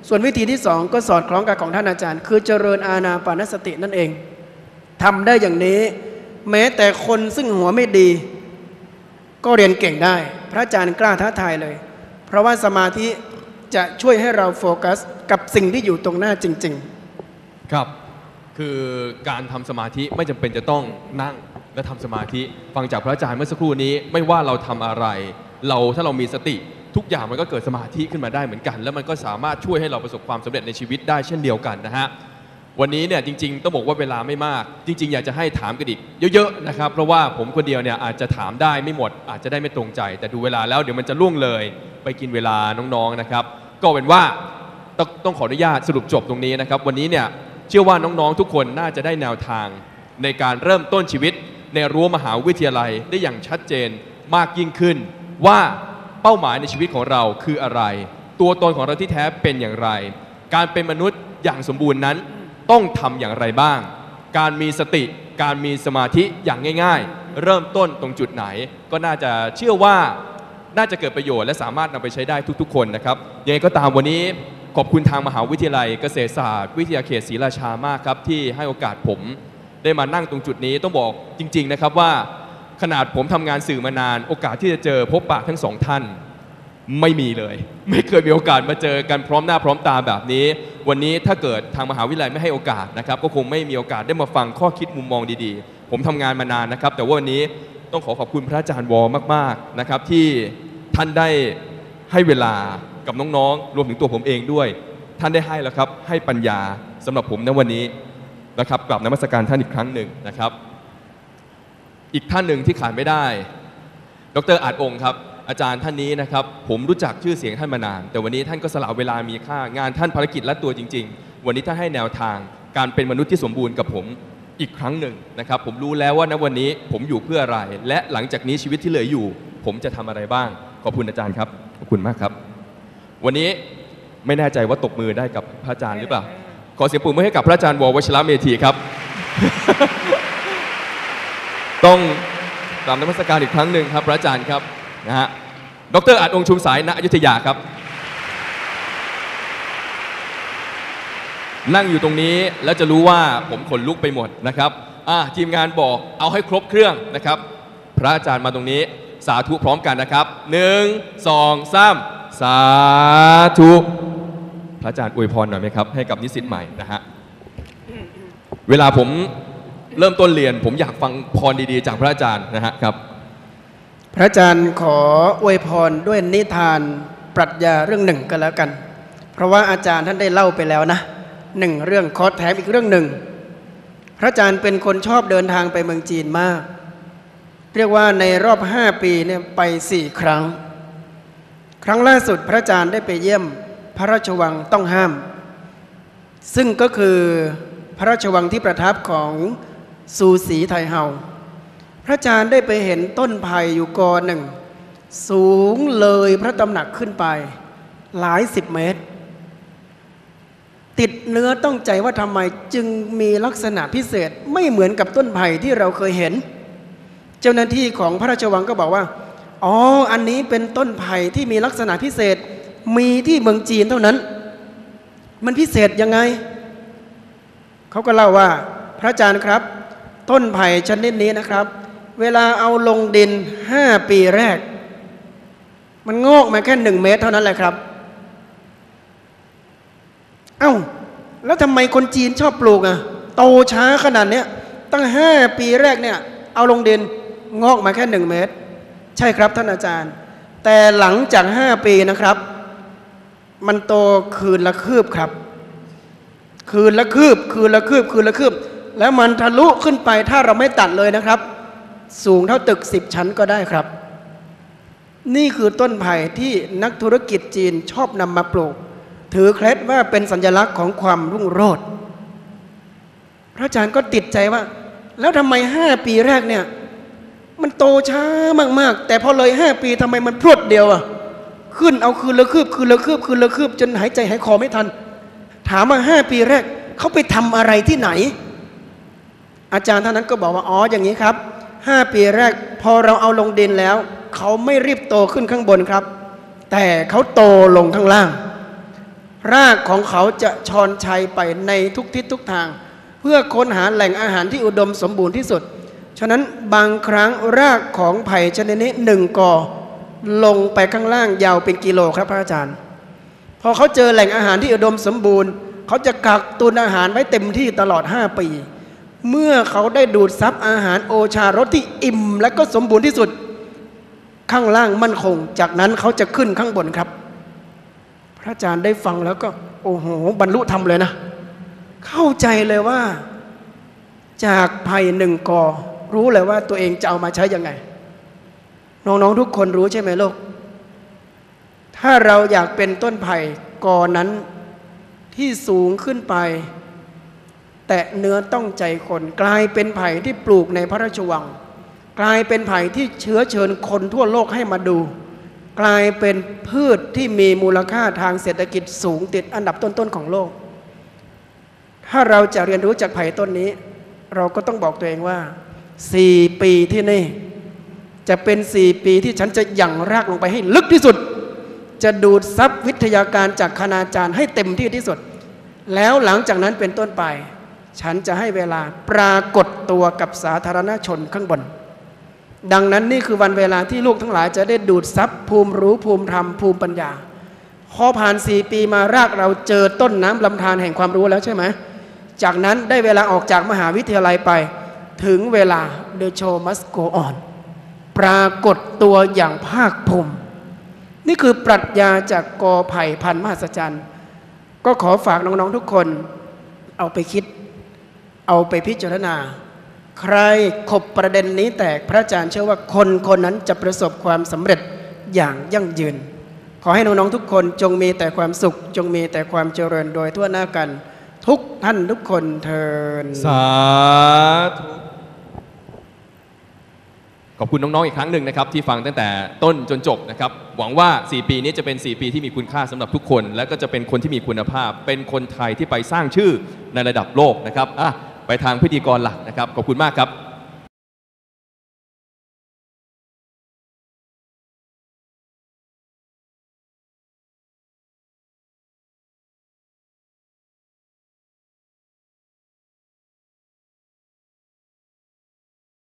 ส่วนวิธีที่สองก็สอดคล้องกับของท่านอาจารย์ คือเจริญอานาปานสตินั่นเองทำได้อย่างนี้แม้แต่คนซึ่งหัวไม่ดีก็เรียนเก่งได้ พระอาจารย์กล้าท้าทายเลย เพราะว่าสมาธิจะช่วยให้เราโฟกัสกับสิ่งที่อยู่ตรงหน้าจริงๆครับคือการทำสมาธิไม่จำเป็นจะต้องนั่งและทำสมาธิฟังจากพระอาจารย์เมื่อสักครู่นี้ไม่ว่าเราทำอะไรถ้าเรามีสติทุกอย่างมันก็เกิดสมาธิขึ้นมาได้เหมือนกันแล้วมันก็สามารถช่วยให้เราประสบความสำเร็จในชีวิตได้เช่นเดียวกันนะฮะวันนี้เนี่ยจริงๆต้องบอกว่าเวลาไม่มากจริงๆอยากจะให้ถามกันอีกเยอะๆนะครับเพราะว่าผมคนเดียวเนี่ยอาจจะถามได้ไม่หมดอาจจะได้ไม่ตรงใจแต่ดูเวลาแล้วเดี๋ยวมันจะล่วงเลยไปกินเวลาน้องๆนะครับก็เป็นว่าต้องขออนุญาตสรุปจบตรงนี้นะครับวันนี้เนี่ยเชื่อว่าน้องๆทุกคนน่าจะได้แนวทางในการเริ่มต้นชีวิตในรั้วมหาวิทยาลัยได้อย่างชัดเจนมากยิ่งขึ้นว่าเป้าหมายในชีวิตของเราคืออะไรตัวตนของเราที่แท้เป็นอย่างไรการเป็นมนุษย์อย่างสมบูรณ์นั้นต้องทำอย่างไรบ้างการมีสติการมีสมาธิอย่างง่ายๆเริ่มต้นตรงจุดไหนก็น่าจะเชื่อว่าน่าจะเกิดประโยชน์และสามารถนำไปใช้ได้ทุกๆคนนะครับยังไงก็ตามวันนี้ขอบคุณทางมหาวิทยาลัยเกษตรศาสตร์วิทยาเขตศรีราชามากครับที่ให้โอกาสผมได้มานั่งตรงจุดนี้ต้องบอกจริงๆนะครับว่าขนาดผมทำงานสื่อมานานโอกาสที่จะเจอพบปะทั้งสองท่านไม่มีเลยไม่เคยมีโอกาสมาเจอกันพร้อมหน้าพร้อมตาแบบนี้วันนี้ถ้าเกิดทางมหาวิทยาลัยไม่ให้โอกาสนะครับก็คงไม่มีโอกาสได้มาฟังข้อคิดมุมมองดีๆผมทำงานมานานนะครับแต่ว่าวันนี้ต้องขอบคุณพระอาจารย์วอมากๆนะครับที่ท่านได้ให้เวลากับน้องๆรวมถึงตัวผมเองด้วยท่านได้ให้แล้วครับให้ปัญญาสำหรับผมในวันนี้นะครับกลับนมัสการท่านอีกครั้งหนึ่งนะครับอีกท่านหนึ่งที่ขาดไม่ได้ดร.อาจองค์ครับอาจารย์ท่านนี้นะครับผมรู้จักชื่อเสียงท่านมานานแต่วันนี้ท่านก็สละเวลามีค่างานท่านภารกิจลัดตัวจริงๆวันนี้ท่านให้แนวทางการเป็นมนุษย์ที่สมบูรณ์กับผมอีกครั้งหนึ่งนะครับผมรู้แล้วว่าณวันนี้ผมอยู่เพื่ออะไรและหลังจากนี้ชีวิตที่เหลืออยู่ผมจะทำอะไรบ้างขอบคุณอาจารย์ครับขอบคุณมากครับวันนี้ไม่แน่ใจว่าตบมือได้กับพระอาจารย์หรือเปล่าขอเสียงปรบมือให้กับพระอาจารย์ว.วชิระเมธีครับ ต้องกราบนมัสการอีกครั้งหนึ่งครับพระอาจารย์ครับนะฮะดร.อาจองค์ชุมสายณอยุธยาครับนั่งอยู่ตรงนี้แล้วจะรู้ว่าผมขนลุกไปหมดนะครับทีมงานบอกเอาให้ครบเครื่องนะครับพระอาจารย์มาตรงนี้สาธุพร้อมกันนะครับ1 2 3สาธุพระอาจารย์อวยพรหน่อยไหมครับให้กับนิสิตใหม่นะฮะเวลาผมเริ่มต้นเรียนผมอยากฟังพรดีๆจากพระอาจารย์นะฮะครับพระอาจารย์ขออวยพรด้วยนิทานปรัชญาเรื่องหนึ่งกันแล้วกันเพราะว่าอาจารย์ท่านได้เล่าไปแล้วนะ1 เรื่องขอแถมอีกเรื่องหนึ่งพระอาจารย์เป็นคนชอบเดินทางไปเมืองจีนมากเรียกว่าในรอบ5 ปีเนี่ยไป4 ครั้งครั้งล่าสุดพระอาจารย์ได้ไปเยี่ยมพระราชวังต้องห้ามซึ่งก็คือพระราชวังที่ประทับของซูสีไทเฮาพระอาจารย์ได้ไปเห็นต้นไผ่อยู่กอหนึ่งสูงเลยพระตำหนักขึ้นไปหลาย10 เมตรติดเนื้อต้องใจว่าทำไมจึงมีลักษณะพิเศษไม่เหมือนกับต้นไผ่ที่เราเคยเห็นเจ้าหน้าที่ของพระราชวังก็บอกว่าอ๋ออันนี้เป็นต้นไผ่ที่มีลักษณะพิเศษมีที่เมืองจีนเท่านั้นมันพิเศษยังไงเขาก็เล่าว่าพระอาจารย์ครับต้นไผ่ชนิดนี้นะครับเวลาเอาลงดิน5 ปีแรกมันงอกมาแค่1 เมตรเท่านั้นแหละครับเอ้าแล้วทำไมคนจีนชอบปลูกโตช้าขนาดนี้ตั้ง5 ปีแรกเนี่ยเอาลงดินงอกมาแค่1 เมตรใช่ครับท่านอาจารย์แต่หลังจาก5 ปีนะครับมันโตคืนละคืบครับคืนละคืบคืนละคืบคืนละคืบแล้วมันทะลุขึ้นไปถ้าเราไม่ตัดเลยนะครับสูงเท่าตึก10 ชั้นก็ได้ครับนี่คือต้นไผ่ที่นักธุรกิจจีนชอบนำมาปลูกถือเคล็ดว่าเป็นสัญลักษณ์ของความรุ่งโรจน์พระอาจารย์ก็ติดใจว่าแล้วทำไม5 ปีแรกเนี่ยมันโตช้ามากๆแต่พอเลย5 ปีทำไมมันพรวดเดียวขึ้นเอาคืนละคืบคืนละคืบคืนละคืบจนหายใจหายคอไม่ทันถามว่า5 ปีแรกเขาไปทำอะไรที่ไหนอาจารย์ท่านนั้นก็บอกว่าอ๋ออย่างนี้ครับ5 ปีแรกพอเราเอาลงดินแล้วเขาไม่รีบโตขึ้นข้างบนครับแต่เขาโตลงข้างล่างรากของเขาจะชอนชัยไปในทุกทิศทุกทาง เพื่อค้นหาแหล่งอาหารที่อุดมสมบูรณ์ที่สุดฉะนั้นบางครั้งรากของไผ่ชนิดนี้1 กอลงไปข้างล่างยาวเป็นกิโลครับพระอาจารย์พอเขาเจอแหล่งอาหารที่อุดมสมบูรณ์เขาจะกักตุนอาหารไว้เต็มที่ตลอด5 ปีเมื่อเขาได้ดูดซับอาหารโอชารสที่อิ่มและก็สมบูรณ์ที่สุดข้างล่างมั่นคงจากนั้นเขาจะขึ้นข้างบนครับพระอาจารย์ได้ฟังแล้วก็โอ้โหบรรลุธรรมเลยนะเข้าใจเลยว่าจากไผ่1 กอรู้เลยว่าตัวเองจะเอามาใช้ยังไงน้องๆทุกคนรู้ใช่ไหมลูกถ้าเราอยากเป็นต้นไผ่กอนั้นที่สูงขึ้นไปแตะเนื้อต้องใจคนกลายเป็นไผ่ที่ปลูกในพระราชวังกลายเป็นไผ่ที่เชื้อเชิญคนทั่วโลกให้มาดูกลายเป็นพืชที่มีมูลค่าทางเศรษฐกิจสูงติดอันดับต้นๆของโลกถ้าเราจะเรียนรู้จากไผ่ต้นนี้เราก็ต้องบอกตัวเองว่า4 ปีที่นี่จะเป็น4 ปีที่ฉันจะหยั่งรากลงไปให้ลึกที่สุดจะดูดซับวิทยาการจากคณาจารย์ให้เต็มที่ที่สุดแล้วหลังจากนั้นเป็นต้นไปฉันจะให้เวลาปรากฏตัวกับสาธารณชนข้างบนดังนั้นนี่คือวันเวลาที่ลูกทั้งหลายจะได้ดูดซับภูมิรู้ภูมิธรรมภูมิปัญญาพอผ่าน4 ปีมารากเราเจอต้นน้ำลำธารแห่งความรู้แล้วใช่ไหมจากนั้นได้เวลาออกจากมหาวิทยาลัยไปถึงเวลา The show must go on ปรากฏตัวอย่างภาคภูมินี่คือปรัชญาจากกอไผ่พันมหัศจรรย์ก็ขอฝากน้องๆทุกคนเอาไปคิดเอาไปพิจารณาใครขบประเด็นนี้แตกพระอาจารย์เชื่อว่าคนคนนั้นจะประสบความสำเร็จอย่างยั่งยืนขอให้น้องๆทุกคนจงมีแต่ความสุขจงมีแต่ความเจริญโดยทั่วหน้ากันทุกท่านทุกคนเทินสาธุขอบคุณน้องๆอีกครั้งหนึ่งนะครับที่ฟังตั้งแต่ต้นจนจบนะครับหวังว่า4 ปีนี้จะเป็น4 ปีที่มีคุณค่าสำหรับทุกคนและก็จะเป็นคนที่มีคุณภาพเป็นคนไทยที่ไปสร้างชื่อในระดับโลกนะครับไปทางพิธีกรหลักนะครับขอบคุณมากครับ